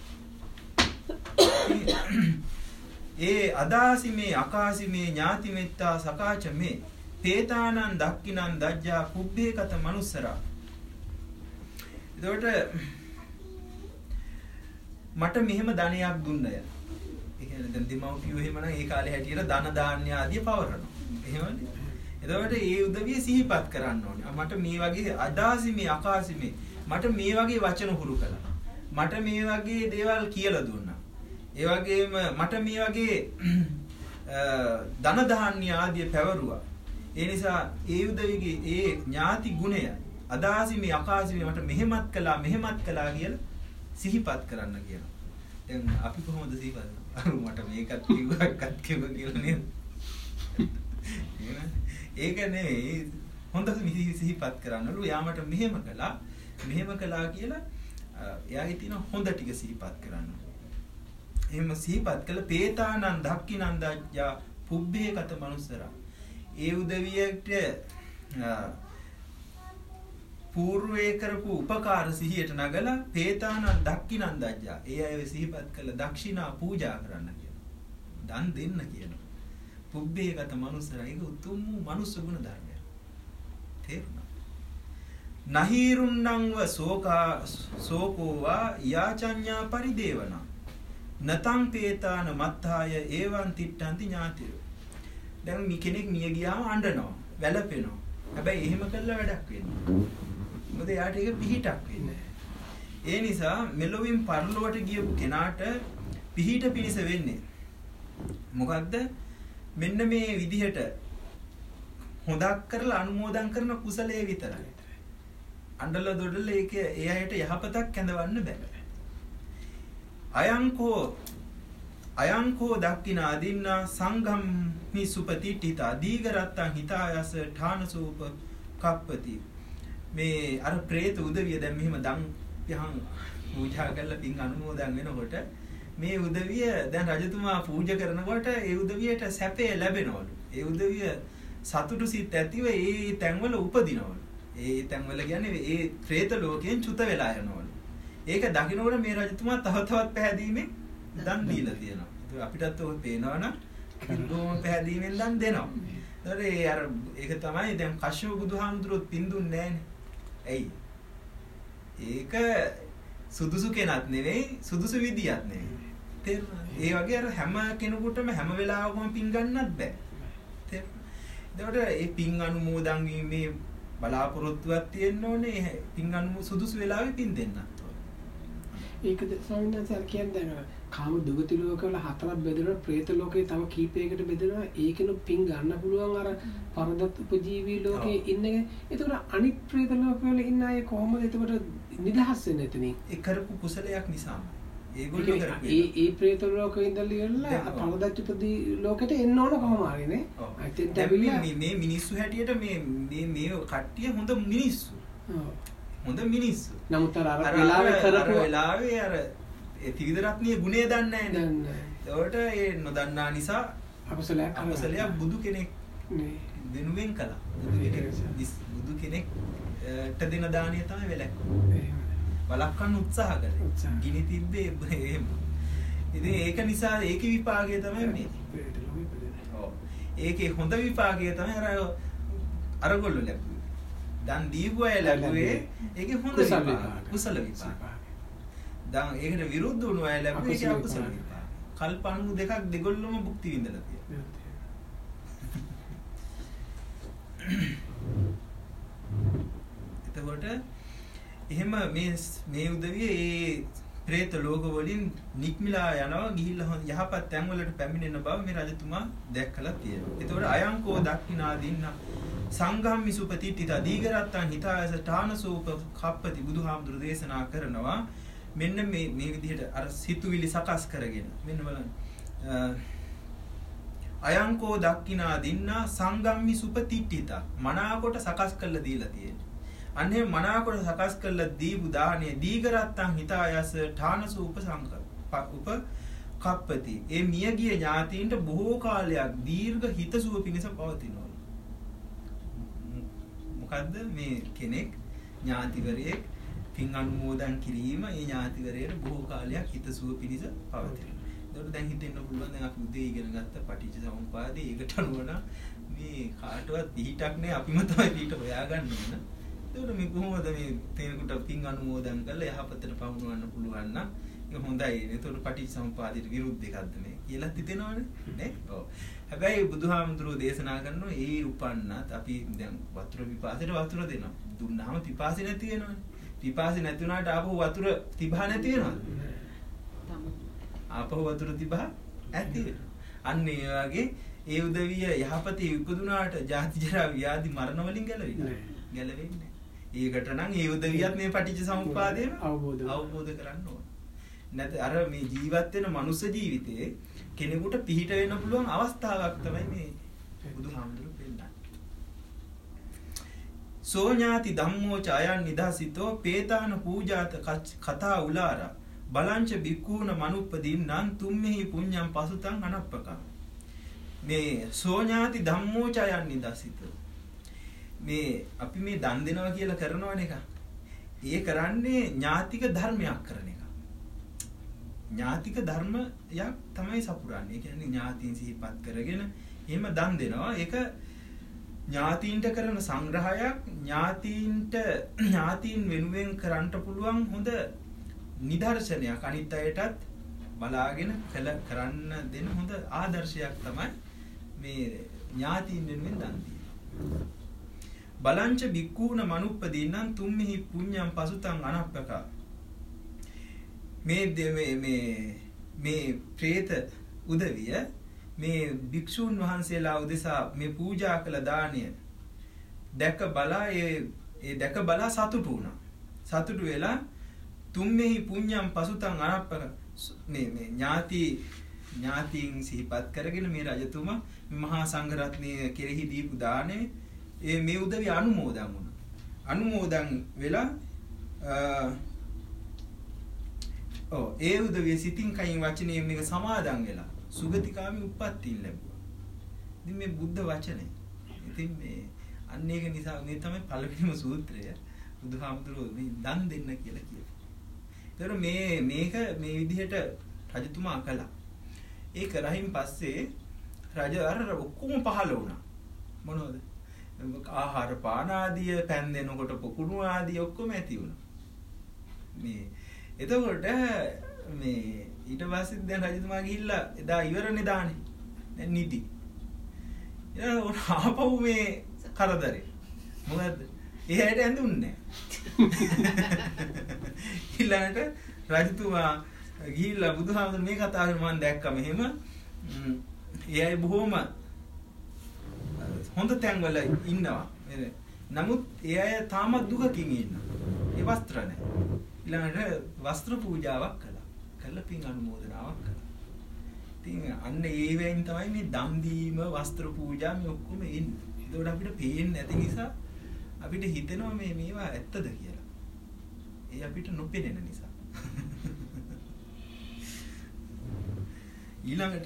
වෙනවා ඒ අදාසිමේ අකාසිමේ ඥාති මෙත්තා සකාචමේ පේතානං දක්ඛිනං දජ්ජා කුබ්බේකත මනුස්සරා එතකොට මට මෙහෙම ධනයක් දුන්නය. ඒ කියන්නේ දැන් දෙමව්පියෝ එහෙම නම් ඒ කාලේ හැටියට ධන ධාන්‍ය ආදී පවරනවා. එහෙමනේ. එතකොට ඒ උදවිය සිහිපත් කරන්න ඕනේ. මට මේ වගේ අදාසිමේ අකාසිමේ මට මේ වගේ වචන හුරු කළා. මට මේ වගේ දේවල් කියලා දුන්නා. ඒ වගේම මට මේ වගේ ධන ධාන්‍ය ආදී පැවරුවා. ඒ නිසා ඒ උදවියගේ ඒ ඥාති ගුණය අදාසිමේ අකාසිමේ මට මෙහෙමත් කළා කියලා සිහිපත් කරන්න කියනවා. දැන් අපි කොහොමද සිහිපත් කරන්නේ? මට මේකත් කිව්වා කියලා නේද? ඒක නෙවෙයි හොඳට සිහිපත් කරන්නලු. යාමට මෙහෙම කළා කියලා එයාගේ තියෙන හොඳ ටික සිහිපත් කරන්න. එහෙම සිහිපත් කළ පේතානං දක්ඛිනං දජ්ජා පුබ්බේකත මනුස්සරා. ඒ උදවියට పూర్වේ කරපු උපකාර සිහියට නගලා පේතානං දක්ඛිනං දජ්ජා ඒ අය සිහිපත් කළ දක්ෂිනා පූජා කරන්න කියනවා. දන් දෙන්න කියනවා. පුබ්බේගත මනුස්සර ඒක උතුම් මනුස්ස ගුණ ධර්මයක්. තේරුණා? නහිරුන්නංව සෝකෝවා යාචඤ්ඤා පරිදේවන නතං පේතාන මත්තාය ඒවං තිට්ඨන්ති ඥාතියෝ. දැන් මේ කෙනෙක් මිය ගියාම අඬනවා, වැළපෙනවා. හැබැයි එහෙම කළා වැඩක් වෙන්නේ මොකද යාට ඒක පිහිටක් වෙන්නේ. ඒ නිසා මෙලොවින් පරලොවට ගියපු කෙනාට පිහිට පිණිස වෙන්නේ මොකද්ද? මෙන්න මේ විදිහට හොදක් කරලා අනුමෝදන් කරන කුසලයේ විතරයි. අඬල දොඩල ඒක ඒ අයට යහපතක් කැඳවන්න බෑ. අයංකෝ දක්ඛින අදින්නා සංඝම් හි සුපතිට්ඨිත දීගරත්තං හිතායස ඨානසූප කප්පති. මේ අර പ്രേත උදවිය දැන් මෙහෙම දන් යහන් පූජා කරලා පින් අනුමෝදන් වෙනකොට මේ උදවිය දැන් රජතුමා පූජා කරනකොට ඒ උදවියට සැපේ ලැබෙනවලු. ඒ උදවිය සතුටු සිත් ඇතිව ඒ තැන්වල උපදිනවලු. ඒ තැන්වල කියන්නේ ඒ പ്രേත ලෝකයෙන් චුත වෙලා යනවලු. ඒක දකින්නකොට මේ රජතුමා තව තවත් පැහැදීමෙන් දන් දීලා තියෙනවා. ඒක අපිටත් ඔය පේනවනම් බොහොම පැහැදීමෙන් දන් දෙනවා. ඒතර අර ඒක තමයි දැන් කශ්‍යප බුදුහාමුදුරුවෝ පින් දුන්නේ නැහනේ. ඇයි? ඒක සුදුසු කෙනත් නෙවෙයි සුදුසු විදියක් නෙවෙයි. තේරුණාද? ඒ වගේ අර හැම කෙනෙකුටම හැම වෙලාවකම පින් ගන්නත් බෑ. තේරුණාද? ඒකට ඒ පින් අනුමෝදන් වීමේ බලාපොරොත්තුවක් තියෙන්න ඕනේ. පින් සුදුසු වෙලාවෙ පින් දෙන්නත් ඕනේ. ඒකද ස්වාමීන් වහන්සේ කියන්නේ කාම දුගති ලෝකවල හතරක් බෙදෙනවා, പ്രേත ලෝකේ තව කීපයකට බෙදෙනවා. ඒකෙනු පින් ගන්න පුළුවන් අර පරදත් උපජීවී ලෝකේ ඉන්න එක. ඒතකොට අනිත් പ്രേත ලෝකවල ඉන්න අය කොහොමද එතකොට නිදහස් වෙන්නේ එතනින්? ඒ කරපු කුසලයක් නිසාම. ඒගොල්ලෝ කරපු ඒ പ്രേත ලෝකේ ඉඳලා ඉවරලා පරදත් උපදී ලෝකෙට එන්න ඕන කොහොම හරි නේ. මේ මිනිස්සු හැටියට මේ කට්ටිය හොඳ මිනිස්සු. හොඳ මිනිස්සු. නමුත් අර වෙලාවේ අර ඒ ත්‍රිවිධ රත්නීය ගුණය දන්නේ නැහැ. ඒකට ඒ නොදන්නා නිසා අපසලයක් බුදු කෙනෙක් වෙනුවෙන් කළා. බුදු කෙනෙක්ට දෙන දාණය තමයි වැළැක්කුවේ. වළක්වන්න උත්සාහ කළේ. ගිනි තිබ්බේ එහෙම. ඉතින් ඒක නිසා ඒකේ විපාකය තමයි මේ. ඔව්. ඒකේ හොඳ විපාකය තමයි අරගොල්ලෝ ලැබුවේ. දන් දීපු අය ලැබුවේ ඒකේ හොඳ විපාක. කුසල විපාක. දැන් ඒකට විරුද්ධ වුණු අය ලැබුවේ ඒක අකුසල විපාක. කල්ප 92ක් දෙගොල්ලම භුක්ති විඳලා තියෙනවා. එතකොට එහෙම මේ උදවිය ඒ പ്രേත ලෝක වලින් නික්මිලා යනවා ගිහිල්ලා යහපත් තැන් වලට පැමිණෙන බව මේ රජතුමා දැක්කලා තියෙනවා. එතකොට අයංකෝ දක්ඛිනා දින්න සංඝම්මි සුපතිට්ඨිත දීගරත්තං හිතායස ඨානසෝප කප්පති බුදුහාමුදුරු දේශනා කරනවා. මෙන්න මේ විදිහට අර සිතුවිලි සකස් කරගෙන මෙන්න බලන්න අයංකෝ දක්කිනා දින්නා සංගම්මි සුපතිට්ඨිතා මනාකොට සකස් කරලා දීලා තියෙනවා. අන්නේ මනාකොට සකස් කරලා දීපු දානේ දීගරත්තං හිතායස ඨානසු උපකප්පති. ඒ මියගිය ඥාතීන්ට බොහෝ කාලයක් දීර්ඝ හිතසුව පිණිස පවතිනවා. මොකද්ද මේ කෙනෙක් ඥාතිවරයෙක් පින් අනුමෝදන් කිරීම ඒ ඥාතිවරයට බොහෝ කාලයක් හිතසුව පිණිස පවතිනවා. ඒකට දැන් හිතෙන්න පුළුවන් දැන් අපි උදේ ඉගෙන ගත්ත පටිච්ච සමුප්පාදේ ඒකට අනුව මේ කාටවත් පිහිටක් නෑ අපිම තමයි පිහිට හොයාගන්න ඕන. ඒකට මේ කොහොමද මේ තේනකට පින් අනුමෝදන් කරලා යහපතට පමුණවන්න පුළුවන් නම් ඒක හොඳයි. ඒකට පටිච්ච සමුප්පාදයට විරුද්ධ එකක්ද මේ කියලා හිතෙනවනේ නේ? ඔව්. හැබැයි බුදුහාමුදුරුවෝ දේශනා කරනවා ඒ උපන්නත් අපි දැන් වතුර පිපාසයට වතුර දෙනවා. දුන්නාම පිපාසෙ නැති වෙනවනේ. පිපාසෙ නැති වුණාට ආපහු වතුර තිබහ නැති වෙනවද? ආපහු වතුර තිබහ ඇති වෙනවා. අන්න ඒ වගේ ඒ උදවිය යහපතේ උපදුනාට ජාති ජරා ව්‍යාධි මරණ වලින් ගැලවෙන්නේ නැහැ. ඒකට නම් ඒ උදවියත් මේ පටිච්ච සමුප්පාදයම අවබෝධ කරන්න ඕන. නැත්නම් අර මේ ජීවත් වෙන මනුස්ස ජීවිතේ කෙනෙකුට පිහිට වෙන්න පුළුවන් අවස්ථාවක් තමයි මේ බුදුහාමුදුරු පෙන්නන්නේ. සෝඥාති ධම්මෝ චයන් නිදාසිතෝ පේතාන පූජාත කතා උලාරා බලංච බික්කුණ මනුප්පදීන්නං තුම්මෙහි පුඤ්ඤං පසුතං අනප්පකං. මේ සෝඥාති ධම්මෝ චයන් නිදාසිතෝ මේ අපි මේ දන් දෙනවා කියලා කරනවනේ එක. ඒ කරන්නේ ඥාතික ධර්මයක් කරන එක. ඥාතික ධර්මයක් තමයි සපුරන්නේ. ඒ කියන්නේ ඥාතීන් සිහිපත් කරගෙන එහෙම දන් දෙනවා. ඒක ඥාතීන්ට කරන සංග්‍රහයක්. ඥාතීන් වෙනුවෙන් කරන්න පුළුවන් හොඳ නිදර්ශනයක්. අනිත් අයටත් බලාගෙන කරන්න දෙන හොඳ ආදර්ශයක් තමයි මේ ඥාතීන් වෙනුවෙන් දන් දීම. බලංච බික්කුණ මනුප්පදීන්නං තුම්මෙහි පුඤ්ඤං පසුතං අනප්පකා. මේ ප්‍රේත උදවිය මේ භික්ෂූන් වහන්සේලා උදෙසා මේ පූජා කළ දානය දැක බලා සතුටු වුණා. සතුටු වෙලා තුම්මෙහි පුඤ්ඤං පසුතං අනප්පක මේ ඥාතීන් සිහිපත් කරගෙන මේ රජතුමා මේ මහා සංඝරත්නය කෙරෙහි දීපු දානේ මේ උදවිය අනුමෝදන් වුණා. අනුමෝදන් වෙලා ඒ උදවිය සිතින් කයින් වචනයෙන් මේක සමාදන් වෙලා සුගතිකාමී උප්පත්තිය ලැබුවා. ඉතින් මේ බුද්ධ වචනේ. ඉතින් මේ අන්න ඒක නිසා මේ තමයි පළවෙනිම සූත්‍රය. බුදුහාමුදුරුවෝ මේ දන් දෙන්න කියලා කියනවා. ඒතර මේක මේ විදිහට රජතුමා කළා. ඒක රහින් පස්සේ රජ අර ඔක්කොම පහළ වුණා. මොනවද? ආහාර පාන ආදිය පෑන් දෙනකොට පොකුණු ආදිය ඔක්කොම ඇති වුණා. මේ එතකොට මේ ඊට පස්සේ දැන් රජතුමා ගිහිල්ලා එදා ඉවරනේ දානේ. දැන් නිදි. ඊට ආපහු මේ කරදරේ. මොකද්ද? ඒ හැට ඇඳුන්නේ නැහැ. ඊළඟට රජතුමා ගිහිල්ලා බුදුහාමුදුරුවෝ මේ කතා කරන මම දැක්කම එහෙම ඒ අය බොහොම හොඳ තැන්වල ඉන්නවා. නමුත් ඒ අය තාමත් දුකකින් ඉන්නවා. ඒ වස්ත්‍ර නැහැ. ඊළඟට වස්ත්‍ර පූජාවක් කළා. කළා පින් අනුමෝදනාවක් කළා. ඉතින් අන්න ඒ වෙයින් තමයි මේ දන් දීම, වස්ත්‍ර පූජා මේ ඔක්කොම එන්නේ. ඒකට අපිට පේන්නේ නැති නිසා අපිට හිතෙනවා මේවා ඇත්තද කියලා. ඒ අපිට නොපෙනෙන නිසා. ඊළඟට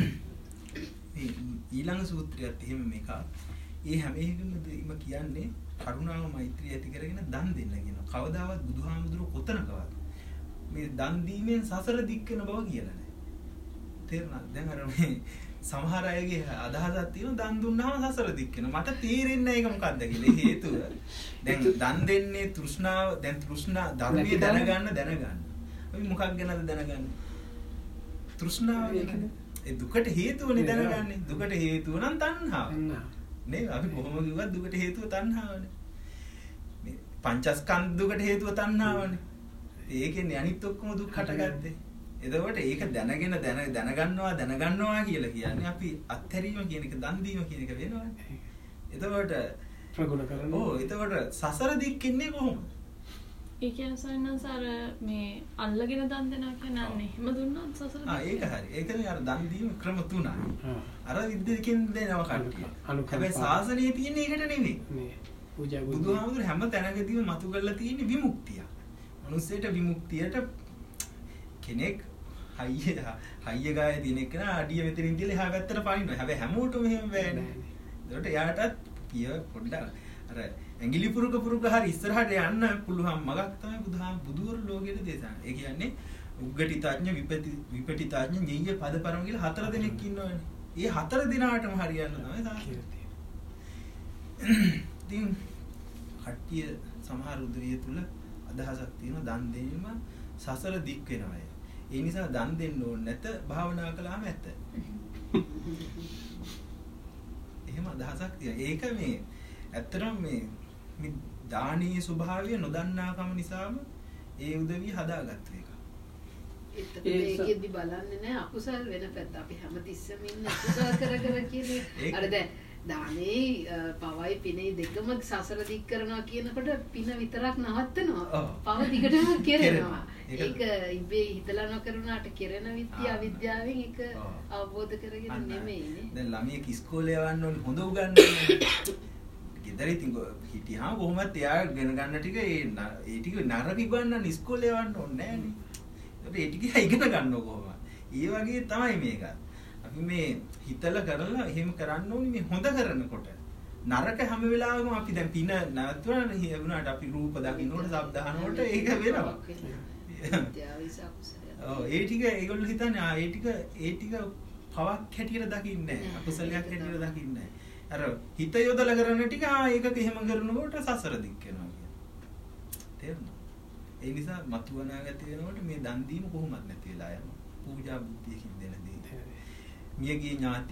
ඊළඟ සූත්‍රයත් එහෙම මේක. ඒ හැම එකම කියන්නේ කරුණාව මෛත්‍රිය ඇති කරගෙන දන් දෙන්න කියනවා. කවදාවත් බුදුහාමුදුරුවෝ කොතනකවත් මේ දන් දීමෙන් සසර දික් වෙන බව කියලා නැහැ. තේරුණාද? දැන් අර මේ සමහර අයගේ අදහසක් තියෙනවා දන් දුන්නාම සසර දික් වෙනවා. මට තේරෙන්නේ නැහැ ඒක මොකක්ද කියලා. ඒ හේතුව දැන් දන් දෙන්නේ තෘෂ්ණාව. දැන් තෘෂ්ණා ධර්මයේ දැනගන්න. අපි මොකක් ගැනද දැනගන්නේ? තෘෂ්ණාව ගැන. ඒ දුකට හේතුවනේ දැනගන්නේ. දුකට හේතුව නම් තණ්හාව. නේ අපි කොහොම කිව්වත් දුකට හේතුව තණ්හාවනේ. මේ පංචස්කන්ධ දුකට හේතුව තණ්හාවනේ. ඒකෙන්නේ අනිත් ඔක්කොම දුක් හටගත්තේ. එතකොට ඒක දැනගන්නවා කියලා කියන්නේ අපි අත්හැරීම කියන එක දන් දීම කියන එක වෙනවනේ. එතකොට ප්‍රගුණ කරනවා. ඔව් එතකොට සසර දික්කින්නේ කොහොමද? ඒ කියන්නේ සයන්ස් අර මේ අල්ලගෙන දන් දෙනවා කියන්නේ එහෙම දුන්නොත් සසර ඒක හරි. ඒ කියන්නේ අර දන් දීම ක්‍රම තුනයි. අර විද්දකින් දෙනවා කට්ටිය. හැබැයි ශාසනයේ තියෙන්නේ ඒකට නෙමෙයි. නේ. පූජා බුදුහාමුදුර හැම තැනකදීම මතු කරලා තියෙන්නේ විමුක්තිය. මනුස්සයට විමුක්තියට කෙනෙක් හයිය ගාය දින එක නා අඩිය මෙතනින් කියලා එහා පැත්තට පනිනවා. හැබැයි හැමෝටම එහෙම බෑ නේ. ඒකට එයාටත් පිය පොඩ්ඩක් අර ඇඟිලි පුරුක හරි ඉස්සරහට යන්න පුළුවන් මගක් තමයි බුදුවරු ලෝකෙට දේශනා. ඒ කියන්නේ උග්ගටිතාඥ විපටිතාඥ ඤෙය්‍ය පදපරම කියලා 4 දෙනෙක් ඉන්නවනේ. ඒ 4 දිනාටම හරියන්න තමයි සාහිත්‍යය. ඉතින් කට්ටිය සමහර උදවිය තුල අදහසක් තියෙනවා දන් දෙන්නම සසර දික් වෙනවා. ඒ නිසා දන් දෙන්න ඕනේ නැත භාවනා කළාම ඇත. එහෙම අදහසක් තියෙනවා. ඒක මේ ඇත්තටම මේ දානීය ස්වභාවය නොදන්නාකම නිසාම ඒ උදවිය හදාගත්ත එක. ඒකෙදි බලන්නේ නැහැ අකුසල් වෙන පැත්ත. අපි හැමතිස්සෙම ඉන්නේ අකුසල් කර කියන්නේ. අර දැන් දානේ පවයි පිනේ දෙකම සසර දික් කරනවා කියනකොට පින විතරක් නවත්තනවා. පව දිගටම කෙරෙනවා. ඒක ඉබේ හිතලා නොකරුණාට කෙරෙන විද්‍යාව අවිද්‍යාවෙන් ඒක අවබෝධ කරගෙන නෙමෙයිනේ. දැන් ළමයෙක් ඉස්කෝලේ යවන්න ඕනේ හොඳ උගන්වන්න. ගෙදර ඉතින් හිටියාම කොහොමද එයා ගෙන ගන්න ටික ඒ ටික නරක ඉගන්නන්න ඉස්කෝලේ යවන්න ඕනේ නෑනේ. ඒකට ඒ ටික ඉගෙන ගන්නව කොහොමද? ඒ වගේ තමයි මේක. අපි මේ හිතලා කරලා එහෙම කරන්න ඕනේ මේ හොඳ කරනකොට. නරක හැම වෙලාවෙම අපි දැන් පින නැවතුණා වුණාට අපි රූප දකින්නකොට ශබ්ද අහනකොට ඒක වෙනවා. ඒ ටික ඒගොල්ලෝ හිතන්නේ ඒ ටික පවක් හැටියට දකින්නේ නැහැ. අකුසලයක් හැටියට දකින්නේ නැහැ. අර හිත යොදලා කරන ටික ඒකක එහෙම කරනකොට සසර දික් වෙනවා කියන්නේ. තේරුණා? ඒ නිසා මතුවනාගත වෙනකොට මේ දන් දීම කොහොමද නැති වෙලා යනවා. පූජා බුද්ධියකින් දෙන දේ. මියගේ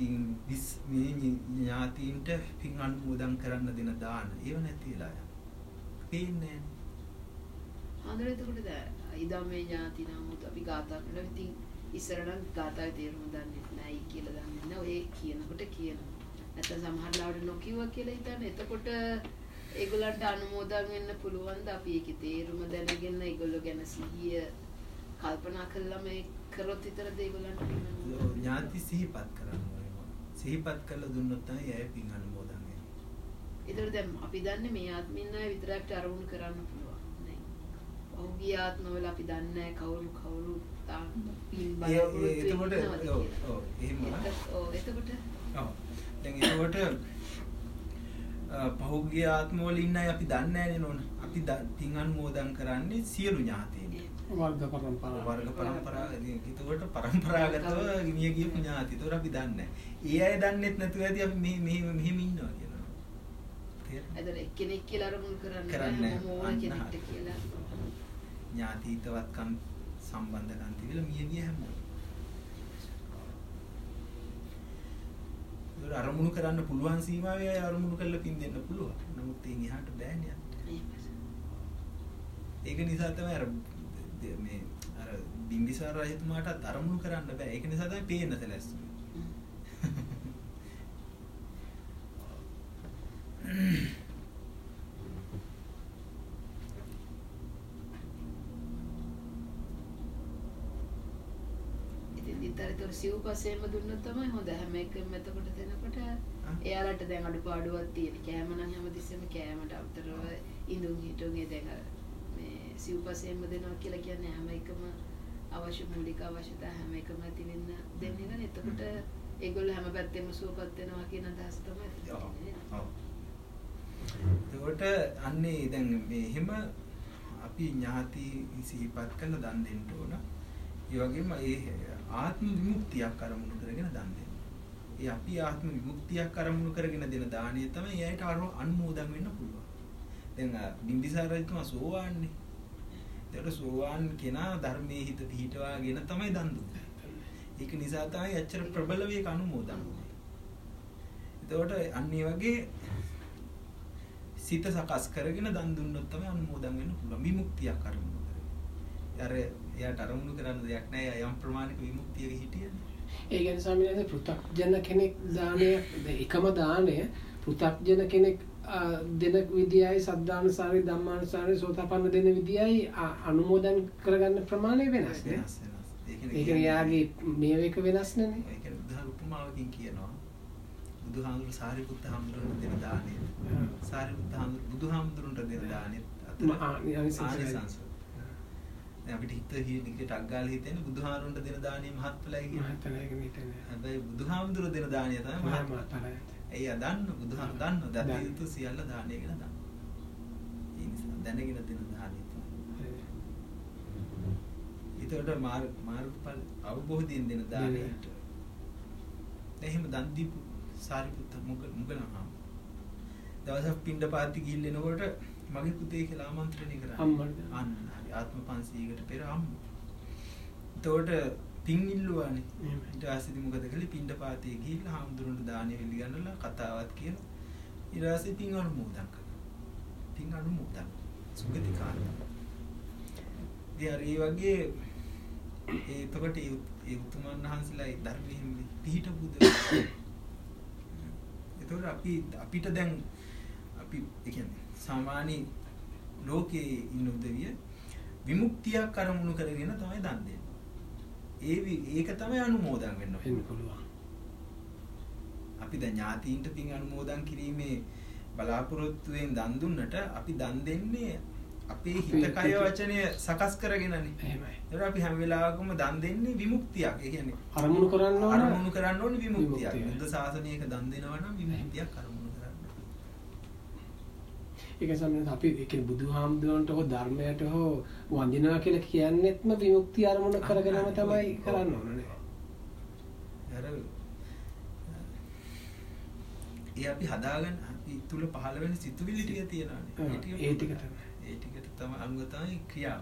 ඥාතීන්ට පින් අනුමෝදන් කරන්න දෙන දාන ඒව නැති වෙලා යනවා. පේන්නේ නැහැ. ආන්දර එතකොට ඉදම්මේ ඥාතිනාමුත් අපි ගාථා කරලා ඉතින් ඉස්සර නම් ගාථාවේ තේරුම දන්නේ නැහැ කියලා දන්නේ නැහැ. ඔය කියනකොට කියනවා. නැත්නම් සමහර ලාවට නොකියුවා කියලා හිතන්නේ. එතකොට ඒගොල්ලන්ට අනුමෝදන් වෙන්න පුළුවන්ද? අපි ඒකේ තේරුම දැනගෙන ඒගොල්ලෝ ගැන සිහිය කල්පනා කළා මේ කරොත් විතරද ඒගොල්ලන්ට ඥාති සිහිපත් කරන්න ඕනේ. සිහිපත් කළා දුන්නොත් තමයි ඇය පින් අනුමෝදන් වෙන්නේ. ඒතර දැන් අපි දන්නේ මේ ආත්මින් අය විතරක් අරමුණු කරන්න පුළුවන්. නේ. ඔහුගේ ආත්මවල අපි දන්නේ කවුරු තාම පින් බලාපොරොත්තු වෙනවද? ඔව් එහෙම. එතකොට දැන් ඒකට පහුගිය ආත්මවල ඉන්න අය අපි දන්නේ නැහැ නෝන. අපි පින් අනුමෝදන් කරන්නේ සියලු ඥාතීන්. වර්ග පරම්පරාව. ඒකට පරම්පරාගතව ගිනිය ගියපු ඥාති. ඒතොර අපි දන්නේ නැහැ. ඒ අය දන්නේත් නැතුව ඇති අපි මෙහෙම ඉන්නවා කියනවා. තේරෙනවද? ඒතර එක්කෙනෙක් කියලා අරමුණු කරන්නේ මොන කෙනෙක්ට කියලා. ඥාතිතවත්කම් සම්බන්ධකම් තිබිලා මිය ගිය හැමෝම. අරමුණු කරන්න පුළුවන් සීමාවේ අය අරමුණු කරලා පින් දෙන්න පුළුවන්. නමුත් ඒ එහාට බෑනේ යන්න. ඒක නිසා තමයි අර බිම්බිසාර රජතුමාටත් අරමුණු කරන්න බෑ. ඒක නිසා තමයි පේන්න සැලැස්සුනේ. ඉතින් සිව්පසේම දුන්නොත් තමයි හොඳ. හැම එකම එතකොට දෙනකොට එයාලට දැන් අඩුපාඩුවක් තියෙන. කෑම නම් හැමතිස්සෙම කෑමට අතරව ඉඳුන් හිටුන් දැන් මේ සිව්පසේම දෙනවා කියලා කියන්නේ හැම එකම අවශ්‍ය මූලික අවශ්‍යතා හැම එකම ඇති වෙන්න දෙන්නේ නැහැ. එතකොට ඒගොල්ලෝ හැම පැත්තෙම සුවපත් වෙනවා කියන අදහස තමයි තියෙන්නේ. ඔව්. ඒකට අන්නේ දැන් මේ එහෙම අපි ඥාති සිහිපත් කරන දන් දෙන්න ඕන. ඒ වගේම ඒ ආත්ම විමුක්තියක් අරමුණු කරගෙන දන් දෙන්න. ඒ අපි ආත්ම විමුක්තියක් අරමුණු කරගෙන දෙන දාණය තමයි එයාට අනුමෝදන් වෙන්න පුළුවන්. දැන් බිම්බිසාර රජතුමා සෝවාන්නේ. ඒකට සෝවාන් කෙනා ධර්මයේ හිත පිහිටවාගෙන තමයි දන් දුන්නේ. ඒක නිසා තමයි අච්චර ප්‍රබල වේක අනුමෝදන් වුනේ. එතකොට අන්න ඒ වගේ සිත සකස් කරගෙන දන් දුන්නොත් තමයි අනුමෝදන් වෙන්න පුළුවන්. විමුක්තියක් අරමුණු කරගෙන. අර එයාට අරමුණු කරන්න දෙයක් නැහැ. යම් ප්‍රමාණික විමුක්තියක හිටියනේ. ඒ කියන්නේ ස්වාමීන් වහන්සේ පෘථග්ජන කෙනෙක් දාණය එකම දාණය පෘථග්ජන කෙනෙක් දෙන විදියයි සද්ධානුසාරී ධම්මානුසාරී සෝතාපන්න දෙන විදියයි අනුමෝදන් කරගන්න ප්‍රමාණය වෙනස් නේ. ඒ කියන්නේ යාගේ මේක වෙනස් නේ. ඒ කියන්නේ බුදුහාමුදුරු උපමාවකින් කියනවා බුදුහාමුදුරු සාරිපුත්ත හාමුදුරුවන්ට දෙන දාණය. සාරිපුත්ත හාමුදුරු බුදුහාමුදුරුන්ට දෙන දාණය ආනිසංස. දැන් අපිට හිතේ ටක් ගාලා හිතෙන්නේ බුදුහාමුදුරුන්ට දෙන දාණය මහත්ඵලයි කියලා. මහත්ඵලයි කියන්නේ. හැබැයි බුදුහාමුදුරු දෙන දාණය තමයි මහත්ඵලයි. එයා දන්න බුදුහාම දන්න දත යුතු සියල්ල දානය ගැන දන්න. ඒ නිසා දැනගෙන දෙන දානය තමයි. ඒතකොට මාර්ගඵල අවබෝධයෙන් දෙන දානයට. එහෙම දන් දීපු සාරිපුත්ත මුගලන්හාම. දවසක් පින්ඩපාති ගිහින් එනකොට මගේ පුතේ කියලා ආමන්ත්‍රණය කරා. අන්න හරි ආත්ම 500කට පෙර අම්මා. ඒතකොට පින් ඉල්ලුවානේ. ඊට පස්සේ මොකද කළේ පින්ඩපාතේ ගිහිල්ලා හාමුදුරන්ට දානෙ පිළිගන්නලා කතාවත් කියලා ඊට පස්සේ පින් අනුමෝදන් කළා. පින් අනුමෝදන් සුගතිකාරය. ඒ වගේ එතකොට ඒ උතුමන් වහන්සේලා ධර්මයෙන් පිහිටපුද. ඒතකොට අපිට දැන් අපි ඒ කියන්නේ සාමාන්‍ය ලෝකයේ ඉන්න උදවිය විමුක්තියක් අරමුණු කරගෙන තමයි දන් දෙන්නේ. ඒක තමයි අනුමෝදන් වෙන්න පුළුවන්. අපි දැන් ඥාතීන්ට පින් අනුමෝදන් කිරීමේ බලාපොරොත්තුෙන් දන් දුන්නට අපි දන් දෙන්නේ අපේ හිත කය වචනය සකස් කරගෙනනේ. එහෙමයි. ඒක අපි හැම වෙලාවකම දන් දෙන්නේ විමුක්තියක්. ඒ කියන්නේ අරමුණු කරන්න ඕනේ විමුක්තියක්. බුද්ධ ශාසනයක දන් දෙනවා නම් විමුක්තියක් අරමුණු කරන්න. ඒක සම්මත අපි ඒ කියන්නේ බුදුහාමුදුරන්ට හෝ ධර්මයට හෝ වඳිනවා කියලා කියන්නේත්ම විමුක්තිය අරමුණ කරගෙනම තමයි කරන්න ඕනේ. ඒ අපි හදාගන්න අපි තුල පහළ වෙන සිතුවිලි ටික තියෙනවානේ. ඒ ටිකට තමයි අනුග තමයි ක්‍රියාව.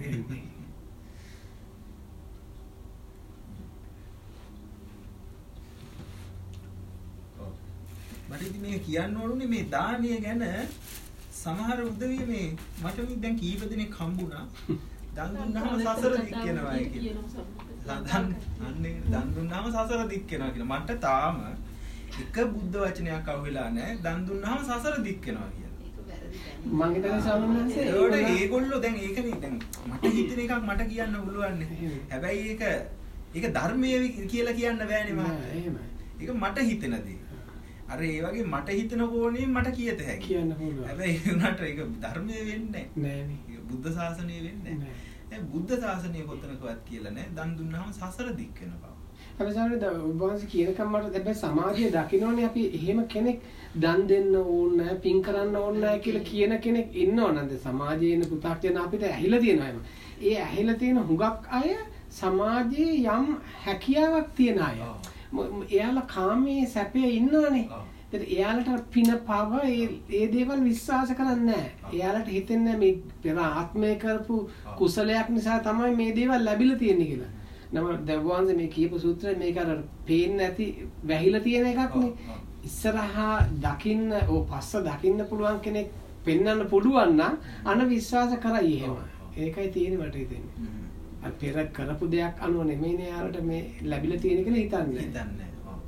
මට ඉතින් මේ කියන්න ඕනේ මේ දානිය ගැන සමහර උදවිය මේ මට දැන් කීප දෙනෙක් හම්බුණා දන් දුන්නාම සසර දික් වෙනවා කියලා. දන් දුන්නාම සසර දික් වෙනවා කියලා. මට තාම එක බුද්ධ වචනයක් අහුවෙලා නැහැ දන් දුන්නාම සසර දික් වෙනවා කියලා. මම හිතන්නේ සාමාන්‍යයෙන් ඒගොල්ලෝ දැන් ඒකනේ දැන් මට හිතෙන එකක් මට කියන්න පුළුවන් නේ. හැබැයි ඒක ධර්මයේ කියලා කියන්න බෑනේ මම. එහෙමයි. ඒක මට හිතෙන දේ. අර ඒ වගේ මට හිතන කෝණයෙන් මට කියත හැකියි. කියන්න පුළුවන්. හැබැයි ඒ උනාට ඒක ධර්මයේ වෙන්නේ නැහැ. ඒක බුද්ධ ශාසනයේ වෙන්නේ නැහැ. ඒ බුද්ධ ශාසනය කොතනකවත් කියලා නැහැ. දන් දුන්නාම සසර දික් වෙන බව. හැබැයි සාමාන්‍යයෙන් ඔබවහන්සේ කියනකම් මට හැබැයි සමාජයේ දකින්නෝනේ අපි එහෙම කෙනෙක් දන් දෙන්න ඕන නැහැ, පින් කරන්න ඕන නැහැ කියලා කියන කෙනෙක් ඉන්නවනද සමාජයේ ඉන්න පුතාක්ෂණ අපිට ඇහිලා තියෙනවා එහෙම. ඒ ඇහිලා තියෙන හුඟක් අය සමාජයේ යම් හැකියාවක් තියන අය. එයාලා කාමයේ සැපේ ඉන්නවනේ. ඒත් එයාලට පින පව ඒ දේවල් විශ්වාස කරන්නේ නැහැ. එයාලට හිතෙන්නේ මේ පෙර ආත්මය කරපු කුසලයක් නිසා තමයි මේ දේවල් ලැබිලා තියෙන්නේ කියලා. නම දෙවවන්සේ මේ කියපු සූත්‍රය මේක අර පේන්නේ නැති වැහිලා තියෙන එකක් නේ. ඉස්සරහා දකින්න පස්ස දකින්න පුළුවන් කෙනෙක් පෙන්වන්න පුළුවන් නම් අන විශ්වාස කරයි එහෙම. ඒකයි තියෙන්නේ මට හිතෙන්නේ. අර පෙර කරපු දෙයක් අනුව නෙමෙයිනේ යාලට මේ ලැබිලා තියෙන කියලා හිතන්නේ.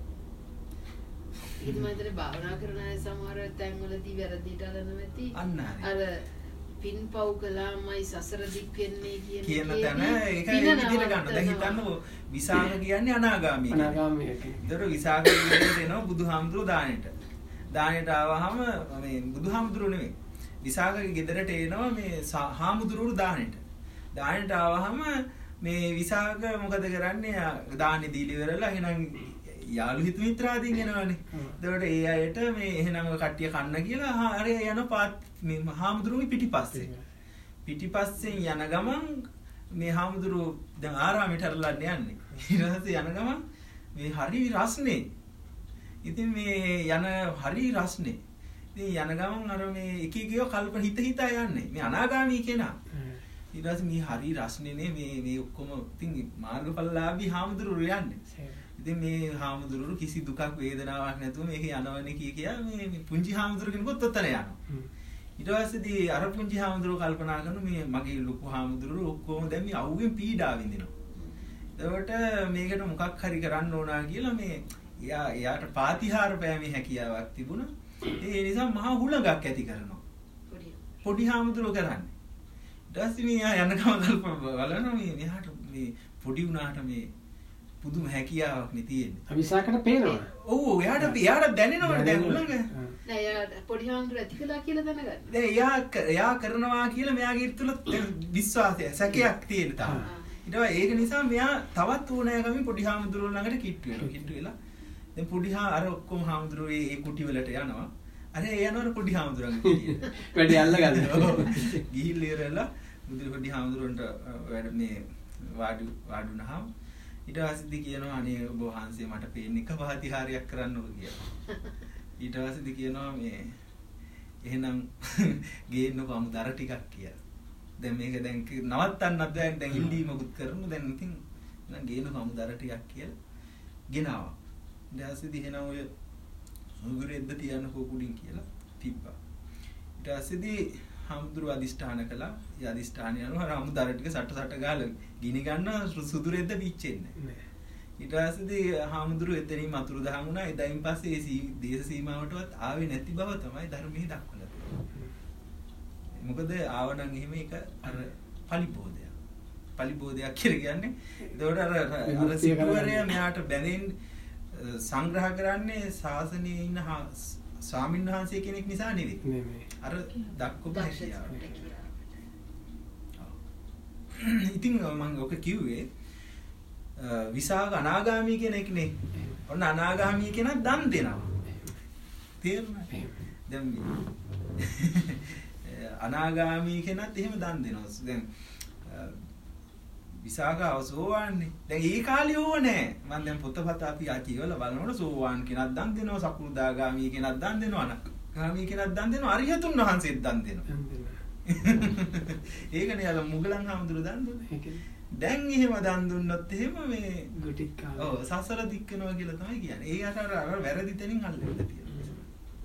ඊට මතර භාවනා කරන අය සමහර තැන්වලදී වැරදිට අරන වෙති. අර පින්පව් කළාමයි සසර දික් වෙන්නේ කියන තැන ඒක ඒ විදිහට ගන්න. දැන් හිතන්නකො විසාක කියන්නේ අනාගාමී. අනාගාමී කියන්නේ. ඒතර විසාක කියන්නේ දෙනවා බුදුහාමුදුරුවෝ දානෙට. දානෙට ආවහම මේ බුදුහාමුදුරුවෝ නෙමෙයි. විසාකගේ ගෙදරට එනවා මේ හාමුදුරුවෝ දානෙට. දානෙට ආවහම මේ විසාක මොකද කරන්නේ? දානෙ දීලි වෙරලා එහෙනම් යාළු හිත මිත්‍රාදීන් එනවනේ. එතකොට ඒ අයට මේ එහෙනම් කට්ටිය කන්න කියලා අර යන පාත් මේ හාමුදුරුවෝ පිටිපස්සේ. පිටිපස්සෙන් යන ගමන් මේ හාමුදුරුවෝ දැන් ආරාමයට හරලන්න යන්නේ. ඊට පස්සේ යන ගමන් මේ හරි රස්නේ. ඉතින් මේ යන හරි රස්නේ. ඉතින් යන ගමන් අර මේ එක එක කල්ප හිතා යන්නේ. මේ අනාගාමී කෙනා. ඊට පස්සේ මේ හරි රස්නේනේ මේ ඔක්කොම ඉතින් මාර්ගඵලලාභී හාමුදුරුවෝ යන්නේ. ඉතින් මේ හාමුදුරුවෝ කිසි දුකක් වේදනාවක් නැතුව මේක යනවනේ කියා මේ පුංචි හාමුදුරුවෝ කෙනෙකුත් ඔතන යනවා. ඊට පස්සේදී අර පුංචි හාමුදුරුවෝ කල්පනා කරන මේ මගේ ලොකු හාමුදුරුවෝ ඔක්කොම දැන් මේ අවුවෙන් පීඩා විඳිනවා. එතකොට මේකට මොකක් හරි කරන්න ඕනා කියලා මේ එයාට පාතිහාර පෑමේ හැකියාවක් තිබුණා. ඒ නිසා මහා හුලඟක් ඇති කරනවා. පොඩි හාමුදුරුවෝ කරන්නේ. ඊට පස්සේ මෙයා යනකම කල්ප බලනවා මෙයාට මේ පොඩි වුණාට මේ පුදුම හැකියාවක් නේ තියෙන්නේ. අවිසාකට පේනවා. ඔව් එයාට දැනෙනවනේ දැන් හුලඟ. නෑ එයා පොඩි හාමුදුරුවෝ ඇති කළා කියලා දැනගන්න. දැන් එයා කරනවා කියලා මෙයාගේ තුල විශ්වාසය සැකයක් තියෙන තාම. ඊට පස්සේ ඒක නිසා මෙයා තවත් ඕනෑකමින් පොඩි හාමුදුරුවෝ ළඟට කිට්ටු වෙලා. දැන් පොඩි අර ඔක්කොම හාමුදුරුවෝ ඒ කුටි වලට යනවා. අර ඒ යනවර පොඩි හාමුදුරුවන්ගේ කුටියට. වැඩි අල්ලගන්න. ගිහිල්ලා ඉවරලා මුදල් පොඩි හාමුදුරුවන්ට වැඩ මේ වාඩුනහම ඊට පස්සේ කියනවා අනේ ඔබ වහන්සේ මට පේන්නේ එක ප්‍රතිහාරයක් කරන්න ඕන කියලා. ඊට පස්සේ කියනවා මේ එහෙනම් ගේන්නකෝ අමුදර ටිකක් කියලා. දැන් මේක දැන් නවත්තන්නත් දැන් ඉල්ලීමකුත් කරමු දැන් ඉතින් නම් ගේන්නකෝ අමුදර ටිකක් කියලා ගෙනාවා. ඊට පස්සේ එහෙනම් ඔය සුගුරෙද්ද තියන්නකෝ කුඩින් කියලා තිබ්බා. ඊට පස්සේ හාමුදුරුව අදිෂ්ඨාන කළා. ඒ අදිෂ්ඨානය අනුව අර අමුදර ටික සට ගාලා ගිනි ගන්න සුදුරෙද්ද පිච්චෙන්නේ නැහැ. ඊට පස්සේ හාමුදුරුව එතනින් මතුරු දහම් වුණා. එදායින් පස්සේ ඒ දේශ සීමාවටවත් ආවේ නැති බව තමයි ධර්මයේ දක්වලා තියෙන්නේ. මොකද ආවනම් එහෙම ඒක අර පලිබෝධයක්. පලිබෝධයක් කියලා කියන්නේ ඒතකොට අර සිටුවරයා මෙයාට බැඳෙන්න සංග්‍රහ කරන්නේ ශාසනයේ ඉන්න ස්වාමීන් වහන්සේ කෙනෙක් නිසා නෙවෙයි. අර දක්වපු හැකියාව. ඉතින් මම ඔක කිව්වේ විසාක අනාගාමී කෙනෙක්නේ. ඔන්න අනාගාමී කෙනා දන් දෙනවා. තේරුණාද? දැන් අනාගාමී කෙනත් එහෙම දන් දෙනවා. දැන් විසාකාව සෝවාන්නේ. දැන් ඒ කාලේ ඕනේ. මම දැන් පොතපත අපි ආචිවල බලනකොට සෝවාන් කෙනත් දන් දෙනවා, සකු르දාගාමී කෙනත් දන් දෙනවා, අනාගාමී කෙනත් දන් දෙනවා, අරිහතුන් වහන්සේත් දන් දෙනවා. ඒකනේ අර මුගලන් හාමුදුරු දන් දුන්නේ. දැන් එහෙම දන් දුන්නොත් එහෙම මේ ගොටික් කාලා. ඔව් සසර දික් වෙනවා කියලා තමයි කියන්නේ. ඒ අර වැරදි තැනින් අල්ලෙන්න තියෙනවා.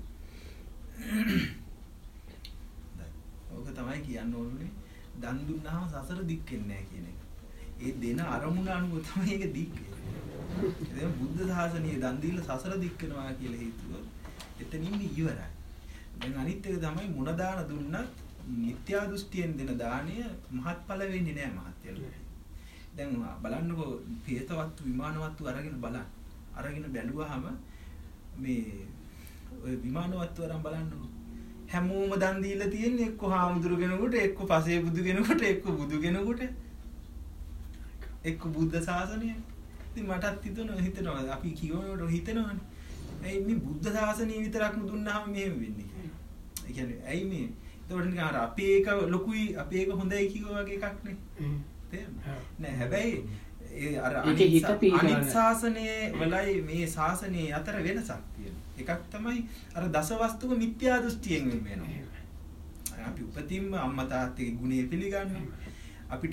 ඔක තමයි කියන්න ඕනේ. දන් දුන්නාම සසර දික් වෙන්නේ නැහැ කියන එක. ඒ දෙන අරමුණ අනුව තමයි ඒක දික් වෙන්නේ. දැන් බුද්ධ ශාසනයේ දන් දීලා සසර දික් වෙනවා කියලා හේතුව එතනින් ඉවරයි. දැන් අනිත් එක තමයි මොන දාන දුන්නත් මිත්‍යා දෘෂ්ටියෙන් දෙන දාණය මහත්ඵල වෙන්නේ නැහැ මහත්යලු. දැන් බලන්නකෝ පියතවත්තු විමානවත්තු අරගෙන බලන්න. අරගෙන බැලුවාම මේ ඔය විමානවත්තු අරන් බලන්නකෝ. හැමෝම දන් දීලා තියෙන්නේ එක්ක හාමුදුරු කෙනෙකුට, එක්ක පසේ බුදු කෙනෙකුට, එක්ක බුදු කෙනෙකුට, එක්ක බුද්ධ ශාසනය. ඉතින් මටත් හිතෙනවා අපි කියවනකොට හිතෙනවානේ. ඇයි මේ බුද්ධ ශාසනය විතරක්ම දුන්නාම මෙහෙම වෙන්නේ කියලා. ඒ කියන්නේ ඇයි මේ ඒකට නිකන් අර අපේ එක ලොකුයි අපේ එක හොඳයි කියෝ වගේ එකක් නේ. නෑ හැබැයි ඒ අර අනිත් ශාසනයේ වලයි මේ ශාසනයේ අතර වෙනසක් තියෙනවා. එකක් තමයි අර දසවස්තුක මිත්‍යා දෘෂ්ටියෙන් වෙනවා. අපි උපතින්ම අම්මා තාත්තගේ ගුණය පිළිගන්නවා. අපිට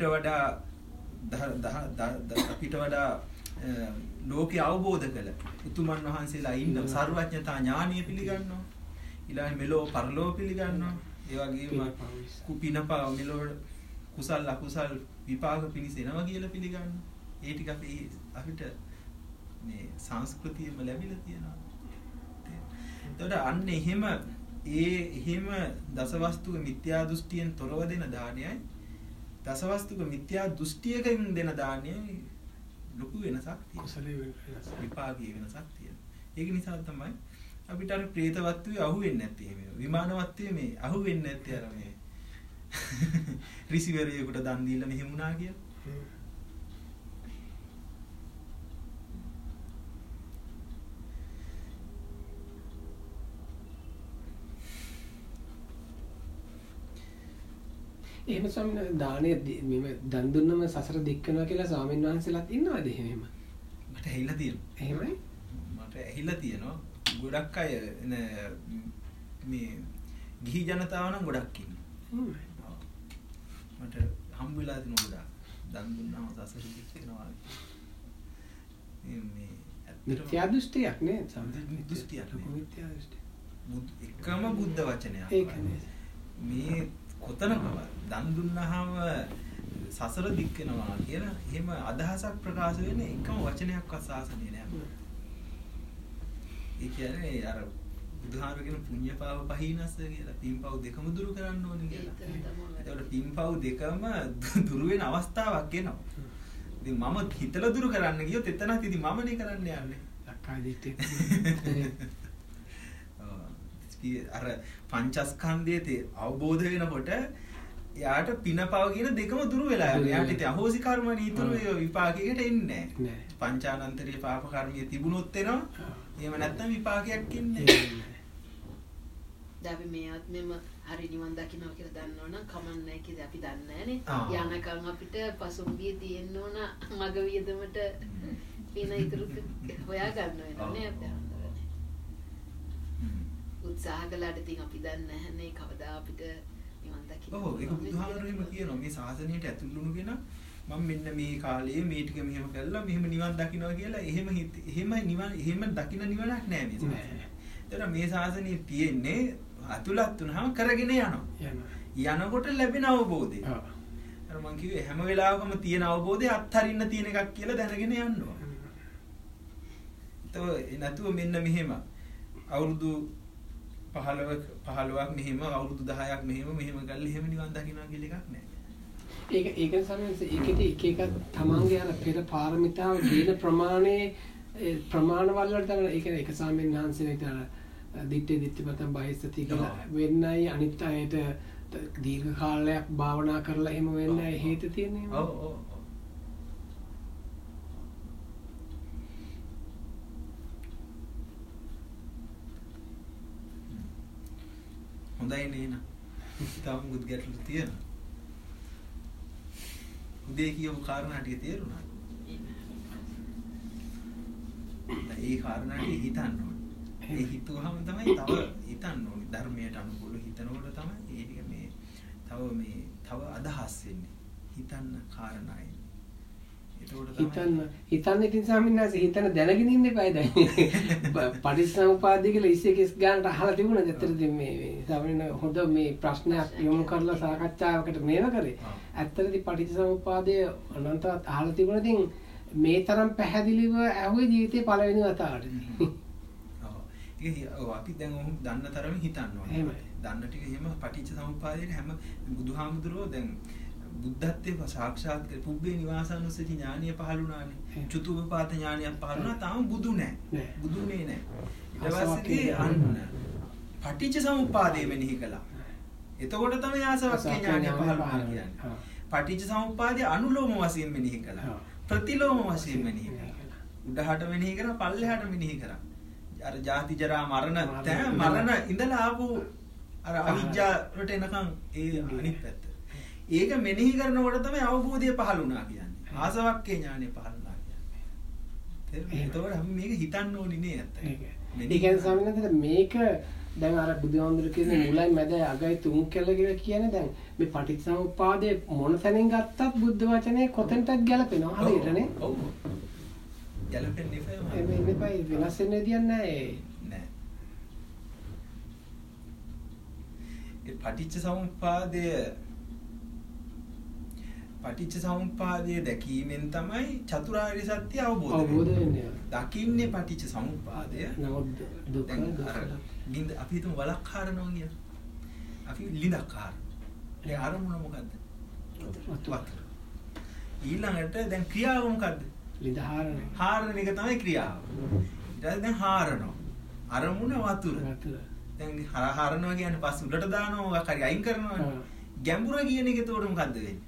වඩා ලෝකේ අවබෝධ කළ උතුමන් වහන්සේලා ඉන්න සර්වඥතා ඥානිය පිළිගන්නවා. ඊළඟ මෙලෝ පරලෝ පිළිගන්නවා. ඒ වගේම කුපිනපා මෙලෝ කුසල් අකුසල් විපාක පිණිසෙනවා කියලා පිළිගන්නවා. ඒ ටික අපිට මේ සංස්කෘතියෙම ලැබිලා තියෙනවා. එතකොට අන්න එහෙම දසවස්තුක මිත්‍යා දෘෂ්ටියෙන් තොරව දෙන දානයයි දසවස්තුක මිත්‍යා දෘෂ්ටියකින් දෙන දානයයි ලොකු වෙනසක් තියෙනවා. විපාකයේ වෙනසක් තියෙනවා. ඒක නිසා තමයි අපිට අර ප්‍රේතවත්වයේ අහු වෙන්නේ නැත්තේ මේ විමානවත්වයේ මේ අහු වෙන්නේ නැත්තේ අර මේ රිසිවරයෙකුට දන් දීලා මෙහෙම වුණා කියලා. එහෙම සම්ම දානේ මෙම දන් දුන්නම සසර දික් වෙනවා කියලා ස්වාමීන් වහන්සේලාත් ඉන්නවද එහෙම? මට ඇහිලා තියෙනවා. එහෙමයි? මට ඇහිලා තියෙනවා. ගොඩක් අය මේ ගිහි ජනතාව නම් ගොඩක් ඉන්නවා. මට හම්බ වෙලා තියෙන ගොඩක් දන් දුන්නාම සසර දික් වෙනවා. මේ මිත්‍යා දෘෂ්ටියක් නේ සම්පූර්ණ දෘෂ්ටියක් නේ. මිත්‍යා දෘෂ්ටි. එකම බුද්ධ වචනයක්. ඒකනේ. මේ කොතනකවත් දන් දුන්නාම සසර දික් වෙනවා කියලා එහෙම අදහසක් ප්‍රකාශ වෙන්නේ එකම වචනයක්වත් ශාසනයේ නැහැ. ඒ කියන්නේ අර බුදුහාරගෙන පුඤ්ඤපාව පහිනස කියලා පින්පව් දෙකම දුරු කරන්න ඕනේ කියලා. ඒතකොට පින්පව් දෙකම දුරු වෙන අවස්ථාවක් එනවා. ඉතින් මම හිතලා දුරු කරන්න ගියොත් එතනත් ඉතින් මමනේ කරන්න යන්නේ. සක්කාය දිට්ඨිය. අර පංචස්කන්ධයේ අවබෝධ වෙනකොට එයාට පිනපව කියන දෙකම දුරු වෙලා යනවා. එයාට ඉතින් අහෝසි කර්ම නීතුරු විපාකයකට එන්නේ නැහැ. පංචානන්තරී පාප කර්මයේ තිබුණොත් එනවා. එහෙම නැත්නම් විපාකයක් ඉන්නේ නැහැ. අපි මේ ආත්මෙම හරි නිවන් දකින්නවා කියලා දන්නවනම් කමන්නේ කියලා අපි දන්නේ නැහනේ. යනකම් අපිට පසුම්බිය තියෙන්න ඕන මග වියදමට පින ඉතුරු හොයා ගන්න වෙනවනේ අපිට. උත්සාහ කළාට ඉතින් අපි දන්නේ නැහනේ කවදා අපිට නිවන් දකින්න. ඔව් ඒක බුදුහාමරේම කියනවා මේ ශාසනයට ඇතුළු වුණු කෙනා මම මෙන්න මේ කාලයේ මේ ටික මෙහෙම කළා මෙහෙම නිවන් දකින්නවා කියලා එහෙම නිවන් එහෙම දකින්න නිවනක් නෑ මේ ශාසනය. ඒතර මේ ශාසනයේ තියෙන්නේ අතුලත් වුණාම කරගෙන යනවා. යනකොට ලැබෙන අවබෝධය. අර මං කිව්වේ හැම වෙලාවකම තියෙන අවබෝධය අත්හරින්න තියෙන එකක් කියලා දැනගෙන යන්න ඕන. ඒ නැතුව මෙන්න මෙහෙම අවුරුදු 15ක් මෙහෙම අවුරුදු 10ක් මෙහෙම කරලා එහෙම නිවන් දකින්නවා කියලා එකක් නෑ. ඒක සමහරවිට ඒකෙදි එක එක තමන්ගේ අර පෙර පාරමිතාව දීන ප්‍රමාණයේ ප්‍රමාණවල වලට තමයි ඒක එක සාමෙන් වහන්සේ විතර දිත්තේ බහිස්සති කියලා වෙන්නයි අනිත් අයට දීර්ඝ කාලයක් භාවනා කරලා එහෙම වෙන්නයි හේතු තියෙන්නේ. ඔව්. හොඳයි නේන. තාම මුත් ගැටලු තියෙනවා. උදේ කියපු කාරණා ටික තේරුණා. ඒ කාරණා ටික හිතන්න ඕනේ. ඒ හිතුවහම තමයි තව හිතන්න ඕනේ. ධර්මයට අනුකූල හිතනකොට තමයි ඒ ටික මේ තව අදහස් වෙන්නේ. හිතන්න කාරණා එන්නේ. හිතන්න ඉතින් ස්වාමීන් හිතන දැනගෙන ඉන්න එපා දැන්. පටිච්චසමුපාදය කියලා ඉස්සෙකස් ගන්නට අහලා තිබුණා. ඇත්තටම මේ ස්වාමීන් හොඳ මේ ප්‍රශ්නයක් යොමු කරලා සාකච්ඡාවකට මේව කරේ. ඇත්තටම පටිච්චසමුපාදය අනන්තවත් අහලා තිබුණා. ඉතින් මේ තරම් පැහැදිලිව ඇහුවේ ජීවිතේ පළවෙනි වතාවට. ඔව් අපි දැන් ඔහොම දන්න තරමින් හිතන්න ඕනේ. දන්න ටික එහෙම පටිච්චසමුපාදයේ හැම බුදුහාමුදුරුවෝ දැන් බුද්ධත්වයේ සාක්ෂාත් කර පුබ්බේ නිවාසානුස්සති ඥානිය පහළුණානේ. චතුප්පාත ඥානියක් පහළුණා. තාම බුදු නැහැ. බුදුනේ නැහැ. ඊට පස්සේ අන්න පටිච්චසමුපාදය මෙනෙහි කළා. එතකොට තමයි ආසවක්ඛ්‍ය ඥානිය පහළුණා කියන්නේ. පටිච්චසමුපාදය අනුලෝම වශයෙන් මෙනෙහි කළා. ප්‍රතිලෝම වශයෙන් මෙනෙහි කළා. උඩහට මෙනෙහි කරා, පල්ලෙහාට මෙනෙහි කරා. අර ජාති ජරා මරණ ඉඳලා ආපු අර අවිජ්ජා වලට එනකන් ඒ අනිත් පැත්ත. ඒක මෙනෙහි කරනකොට තමයි අවබෝධය පහළ වුණා කියන්නේ. ආසවක්ඛ්‍ය ඥානෙ පහළ වුණා කියන්නේ. තේරුණාද? ඒතකොට අපි මේක හිතන්න ඕනේ නේ ඇත්තට. ඒ කියන්නේ ස්වාමීන් මේක දැන් අර බුදුහාමුදුරු කියන්නේ මුලයි මැදයි අගයි තුන් කියලා කියන්නේ දැන් මේ පටිච්චසමුප්පාදයේ මොන තැනින් ගත්තත් බුද්ධ වචනේ කොතෙන්ටත් ගැලපෙනවා හරියටනේ. ඔව්. ගැලපෙන්නේ නැහැ. මේ වෙනස් වෙන්න දෙයක් නැහැ. නෑ. ඒ පටිච්චසමුප්පාදයේ දැකීමෙන් තමයි චතුරාර්ය සත්‍ය අවබෝධ වෙන්නේ. දකින්නේ පටිච්චසමුප්පාදය. දුක ලින්ද අපි හිතමු වලක් හරනවා කියලා. අපි ලින්දක් හරන. ඒ අරමුණ මොකද්ද? වතුර. ඊළඟට දැන් ක්‍රියාව මොකද්ද? ලින්ද හරන. හරන එක තමයි ක්‍රියාව. ඊට පස්සේ දැන් හරනවා. අරමුණ වතුර. දැන් හරනවා කියන්නේ පස්ස උඩට දානවා මොකක් හරි අයින් කරනවා. ගැඹුර කියන එක එතකොට මොකද්ද වෙන්නේ?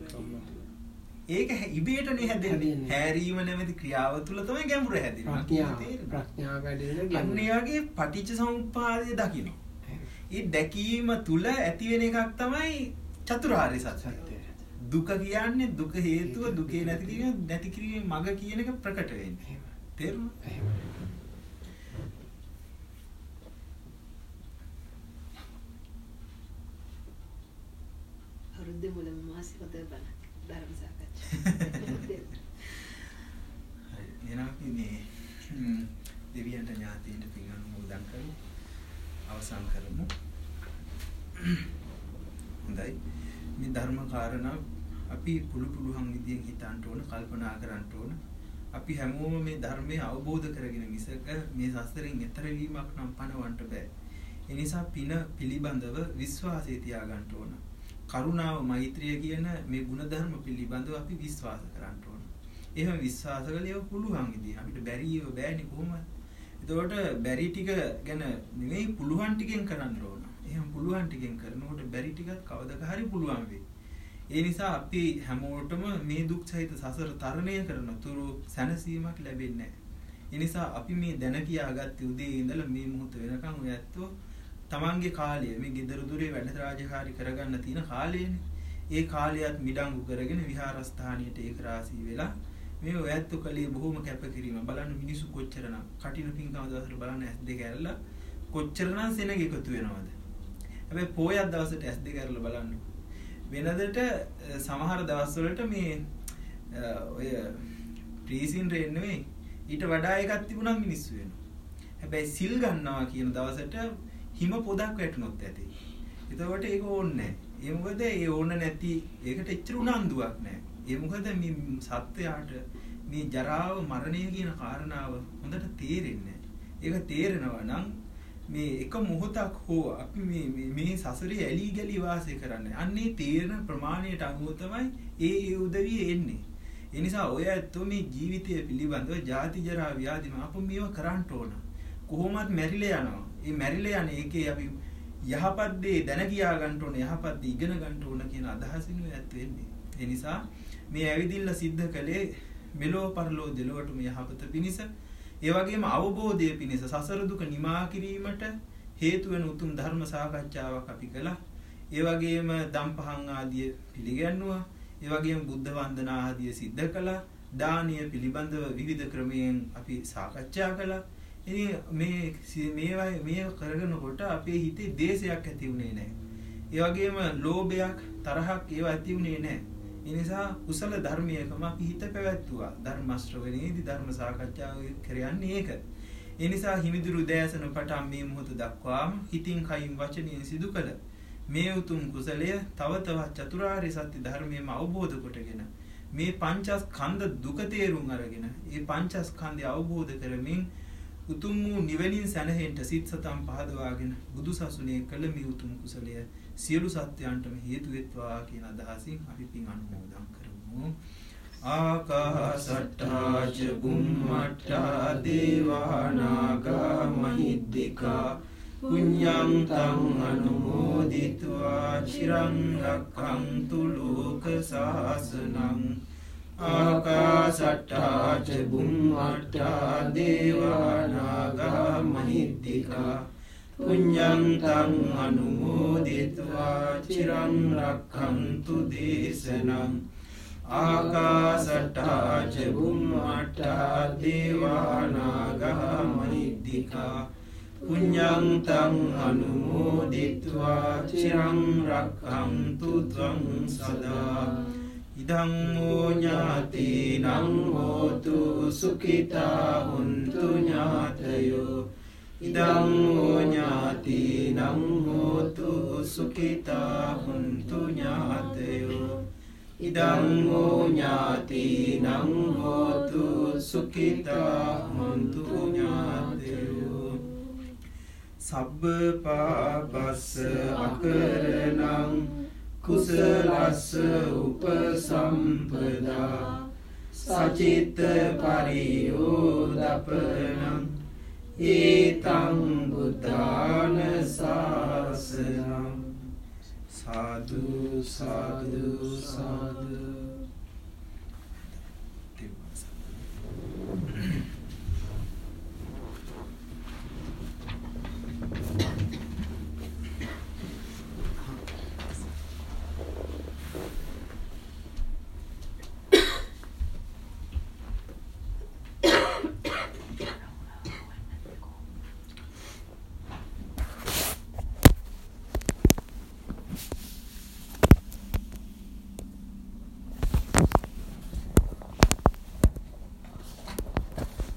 ඒක ඉබේටනේ හැදෙන්නේ. හැරීම නැමැති ක්‍රියාව තුළ තමයි ගැඹුර හැදෙන්නේ. ප්‍රඥාව වැඩෙන අන්න ඒ වගේ පටිච්චසමුප්පාදය දකින්න. ඒ දැකීම තුළ ඇති වෙන එකක් තමයි චතුරාර්ය සත්‍යය. දුක කියන්නේ දුක හේතුව දුකේ නැති කිරීමේ මඟ කියන එක ප්‍රකට වෙන්නේ. තේරුණාද? හරුද්දේ මුලම මාසෙ හොදේ බලන්න. ධර්ම සාකච්ඡා. එහෙනම් අපි මේ දෙවියන්ට ඥාතීන්ට පින් අනුමෝදන් කරමු. අවසන් කරමු. හොඳයි. මේ ධර්ම කාරණා අපි පුළුවන් විදියෙන් හිතන්න ඕන, කල්පනා කරන්න ඕන. අපි හැමෝම මේ ධර්මය අවබෝධ කරගෙන මිසක මේ සසරෙන් එතර වීමක් නම් පණවන්න බෑ. ඒ නිසා පින පිළිබඳව විශ්වාසය තියාගන්න ඕන. කරුණාව මෛත්‍රිය කියන මේ ගුණධර්ම පිළිබඳව අපි විශ්වාස කරන්න ඕන. එහෙම විශ්වාස කළේ ඒක පුළුවන් ඉතින් අපිට බැරිව බෑනේ කොහොමද? එතකොට බැරි ටික ගැන නෙවෙයි පුළුවන් ටිකෙන් කරන්න ඕන. එහෙම පුළුවන් ටිකෙන් කරනකොට බැරි ටිකත් කවදාක හරි පුළුවන් වෙයි. ඒ නිසා අපි හැමෝටම මේ දුක් සහිත සසර තරණය කරන තුරු සැනසීමක් ලැබෙන්නේ නැහැ. ඒ නිසා අපි මේ දැන කියාගත්ත උදේ ඉඳලා මේ මොහොත වෙනකන් ඔය ඇත්තෝ තමන්ගේ කාලය මේ ගෙදර දොරේ වැඩ රාජකාරී කරගන්න තියෙන කාලයනේ. ඒ කාලයත් මිඩංගු කරගෙන විහාරස්ථානියට ඒක රාසී වෙලා මේ ඔය ඇත්තෝ කලේ බොහොම කැපකිරීම බලන්න මිනිස්සු කොච්චරනම් කටින පිංකම දවසට බලන්න S2 ඇරලා කොච්චරනම් සෙනග එකතු වෙනවද. හැබැයි පොයක් දවසට S2 ඇරලා බලන්න. වෙනදට සමහර දවස්වලට මේ ඔය ප්‍රීසින් රේන් නෙවෙයි ඊට වඩා එකක් තිබුණා මිනිස්සු වෙනවා. හැබැයි සිල් ගන්නවා කියන දවසට හිම පොදක් වැටුනොත් ඇති. එතකොට ඒක ඕනේ නැහැ. ඒ මොකද ඒ ඕන නැති ඒකට එච්චර උනන්දුවක් නැහැ. ඒ මොකද මේ සත්‍යයට මේ ජරාව මරණය කියන කාරණාව හොඳට තේරෙන්නේ නැහැ. ඒක තේරෙනවා නම් මේ එක මොහොතක් හෝ අපි මේ සසරේ ඇලී ගලී වාසය කරන්නේ. අන්නේ තේරෙන ප්‍රමාණයට අනුව තමයි ඒ උදවිය එන්නේ. ඒ නිසා ඔය ඇත්තෝ මේ ජීවිතය පිළිබඳව ජාති ජරා ව්‍යාධි මාපු මේව කරන්න ඕන. කොහොමත් මැරිලා යනවා. මේ මැරිලා යන එකේ අපි යහපත් දේ දැන කියා ගන්න ඕන, යහපත් දේ ඉගෙන ගන්න ඕන කියන අදහසින් ඔය ඇත්ත වෙන්නේ. ඒ නිසා මේ ඇවිදින්න සිද්ධ කළේ මෙලෝ පරලෝ දෙලොවටම යහපත පිණිස, ඒ වගේම අවබෝධය පිණිස සසර දුක නිමා කිරීමට හේතු වෙන උතුම් ධර්ම සාකච්ඡාවක් අපි කළා. ඒ වගේම දම්පහන් ආදිය පිළිගන්නවා. ඒ වගේම බුද්ධ වන්දනා ආදිය සිද්ධ කළා. දානීය පිළිබඳව විවිධ ක්‍රමයෙන් අපි සාකච්ඡා කළා. ඉතින් මේ කරගෙනකොට අපේ හිතේ දේශයක් ඇති වුණේ නැහැ. ඒ වගේම ලෝභයක්, තරහක් ඒවා ඇති වුණේ නැහැ. ඒ නිසා කුසල ධර්මයකම අපි හිත පැවැත්තුවා. ධර්ම ශ්‍රවණයේදී ධර්ම සාකච්ඡාව කරන්නේ ඒක. ඒ නිසා හිමිදුරු දෑසන පටන් මේ මොහොත දක්වාම හිතින් කයින් වචනයෙන් සිදු කළ මේ උතුම් කුසලය තව තවත් චතුරාර්ය සත්‍ය ධර්මයේම අවබෝධ කොටගෙන මේ පංචස්කන්ධ දුක තේරුම් අරගෙන ඒ පංචස්කන්ධය අවබෝධ කරමින් උතුම් වූ නිවනින් සැනහෙන්න සිත් සතම් පහදවාගෙන බුදු සසුනේ කළ මේ උතුම් කුසලය සියලු සත්‍යයන්ටම හේතු වෙත්වා කියන අදහසින් අපි පින් අනුමෝදන් කරමු. ආකාසට්ටා ච බුම්මට්ටා දේවා නාග මහිද්దికා පුඤ්ඤං තං අනුමෝදිත्वा චිරං රක්ඛන්තු ලෝක සාසනං. ආකාසට්ටා ච බුම්මට්ටා දේවා නාග මහිද්దికා පුඤ්ඤං තං අනුමෝදිත्वा චිරං රක්ඛන්තු දේශනං. ආකාසට්ටා ච බුම්මට්ටා දේවා නාග මහිද්దికා පුඤ්ඤං තං අනුමෝදිත्वा චිරං රක්ඛන්තු ත්වං සදා. ඉදං ෝ ඥාතිනං හෝතු සුඛිතා හුන්තු ඥාතයෝ. ඉදං ෝ ඥාතිනං හෝතු සුඛිතා හුන්තු ඥාතයෝ. ඉදං ෝ ඥාතිනං හෝතු සුඛිතා හුන්තු ඥාතයෝ. සබ්බ පාපස්ස අකරණං කුසලස්ස උපසම්පදා සචිත්ත පරියෝදපනං ඒතං බුද්ධාන ශාසනං. සාදු සාදු සාදු.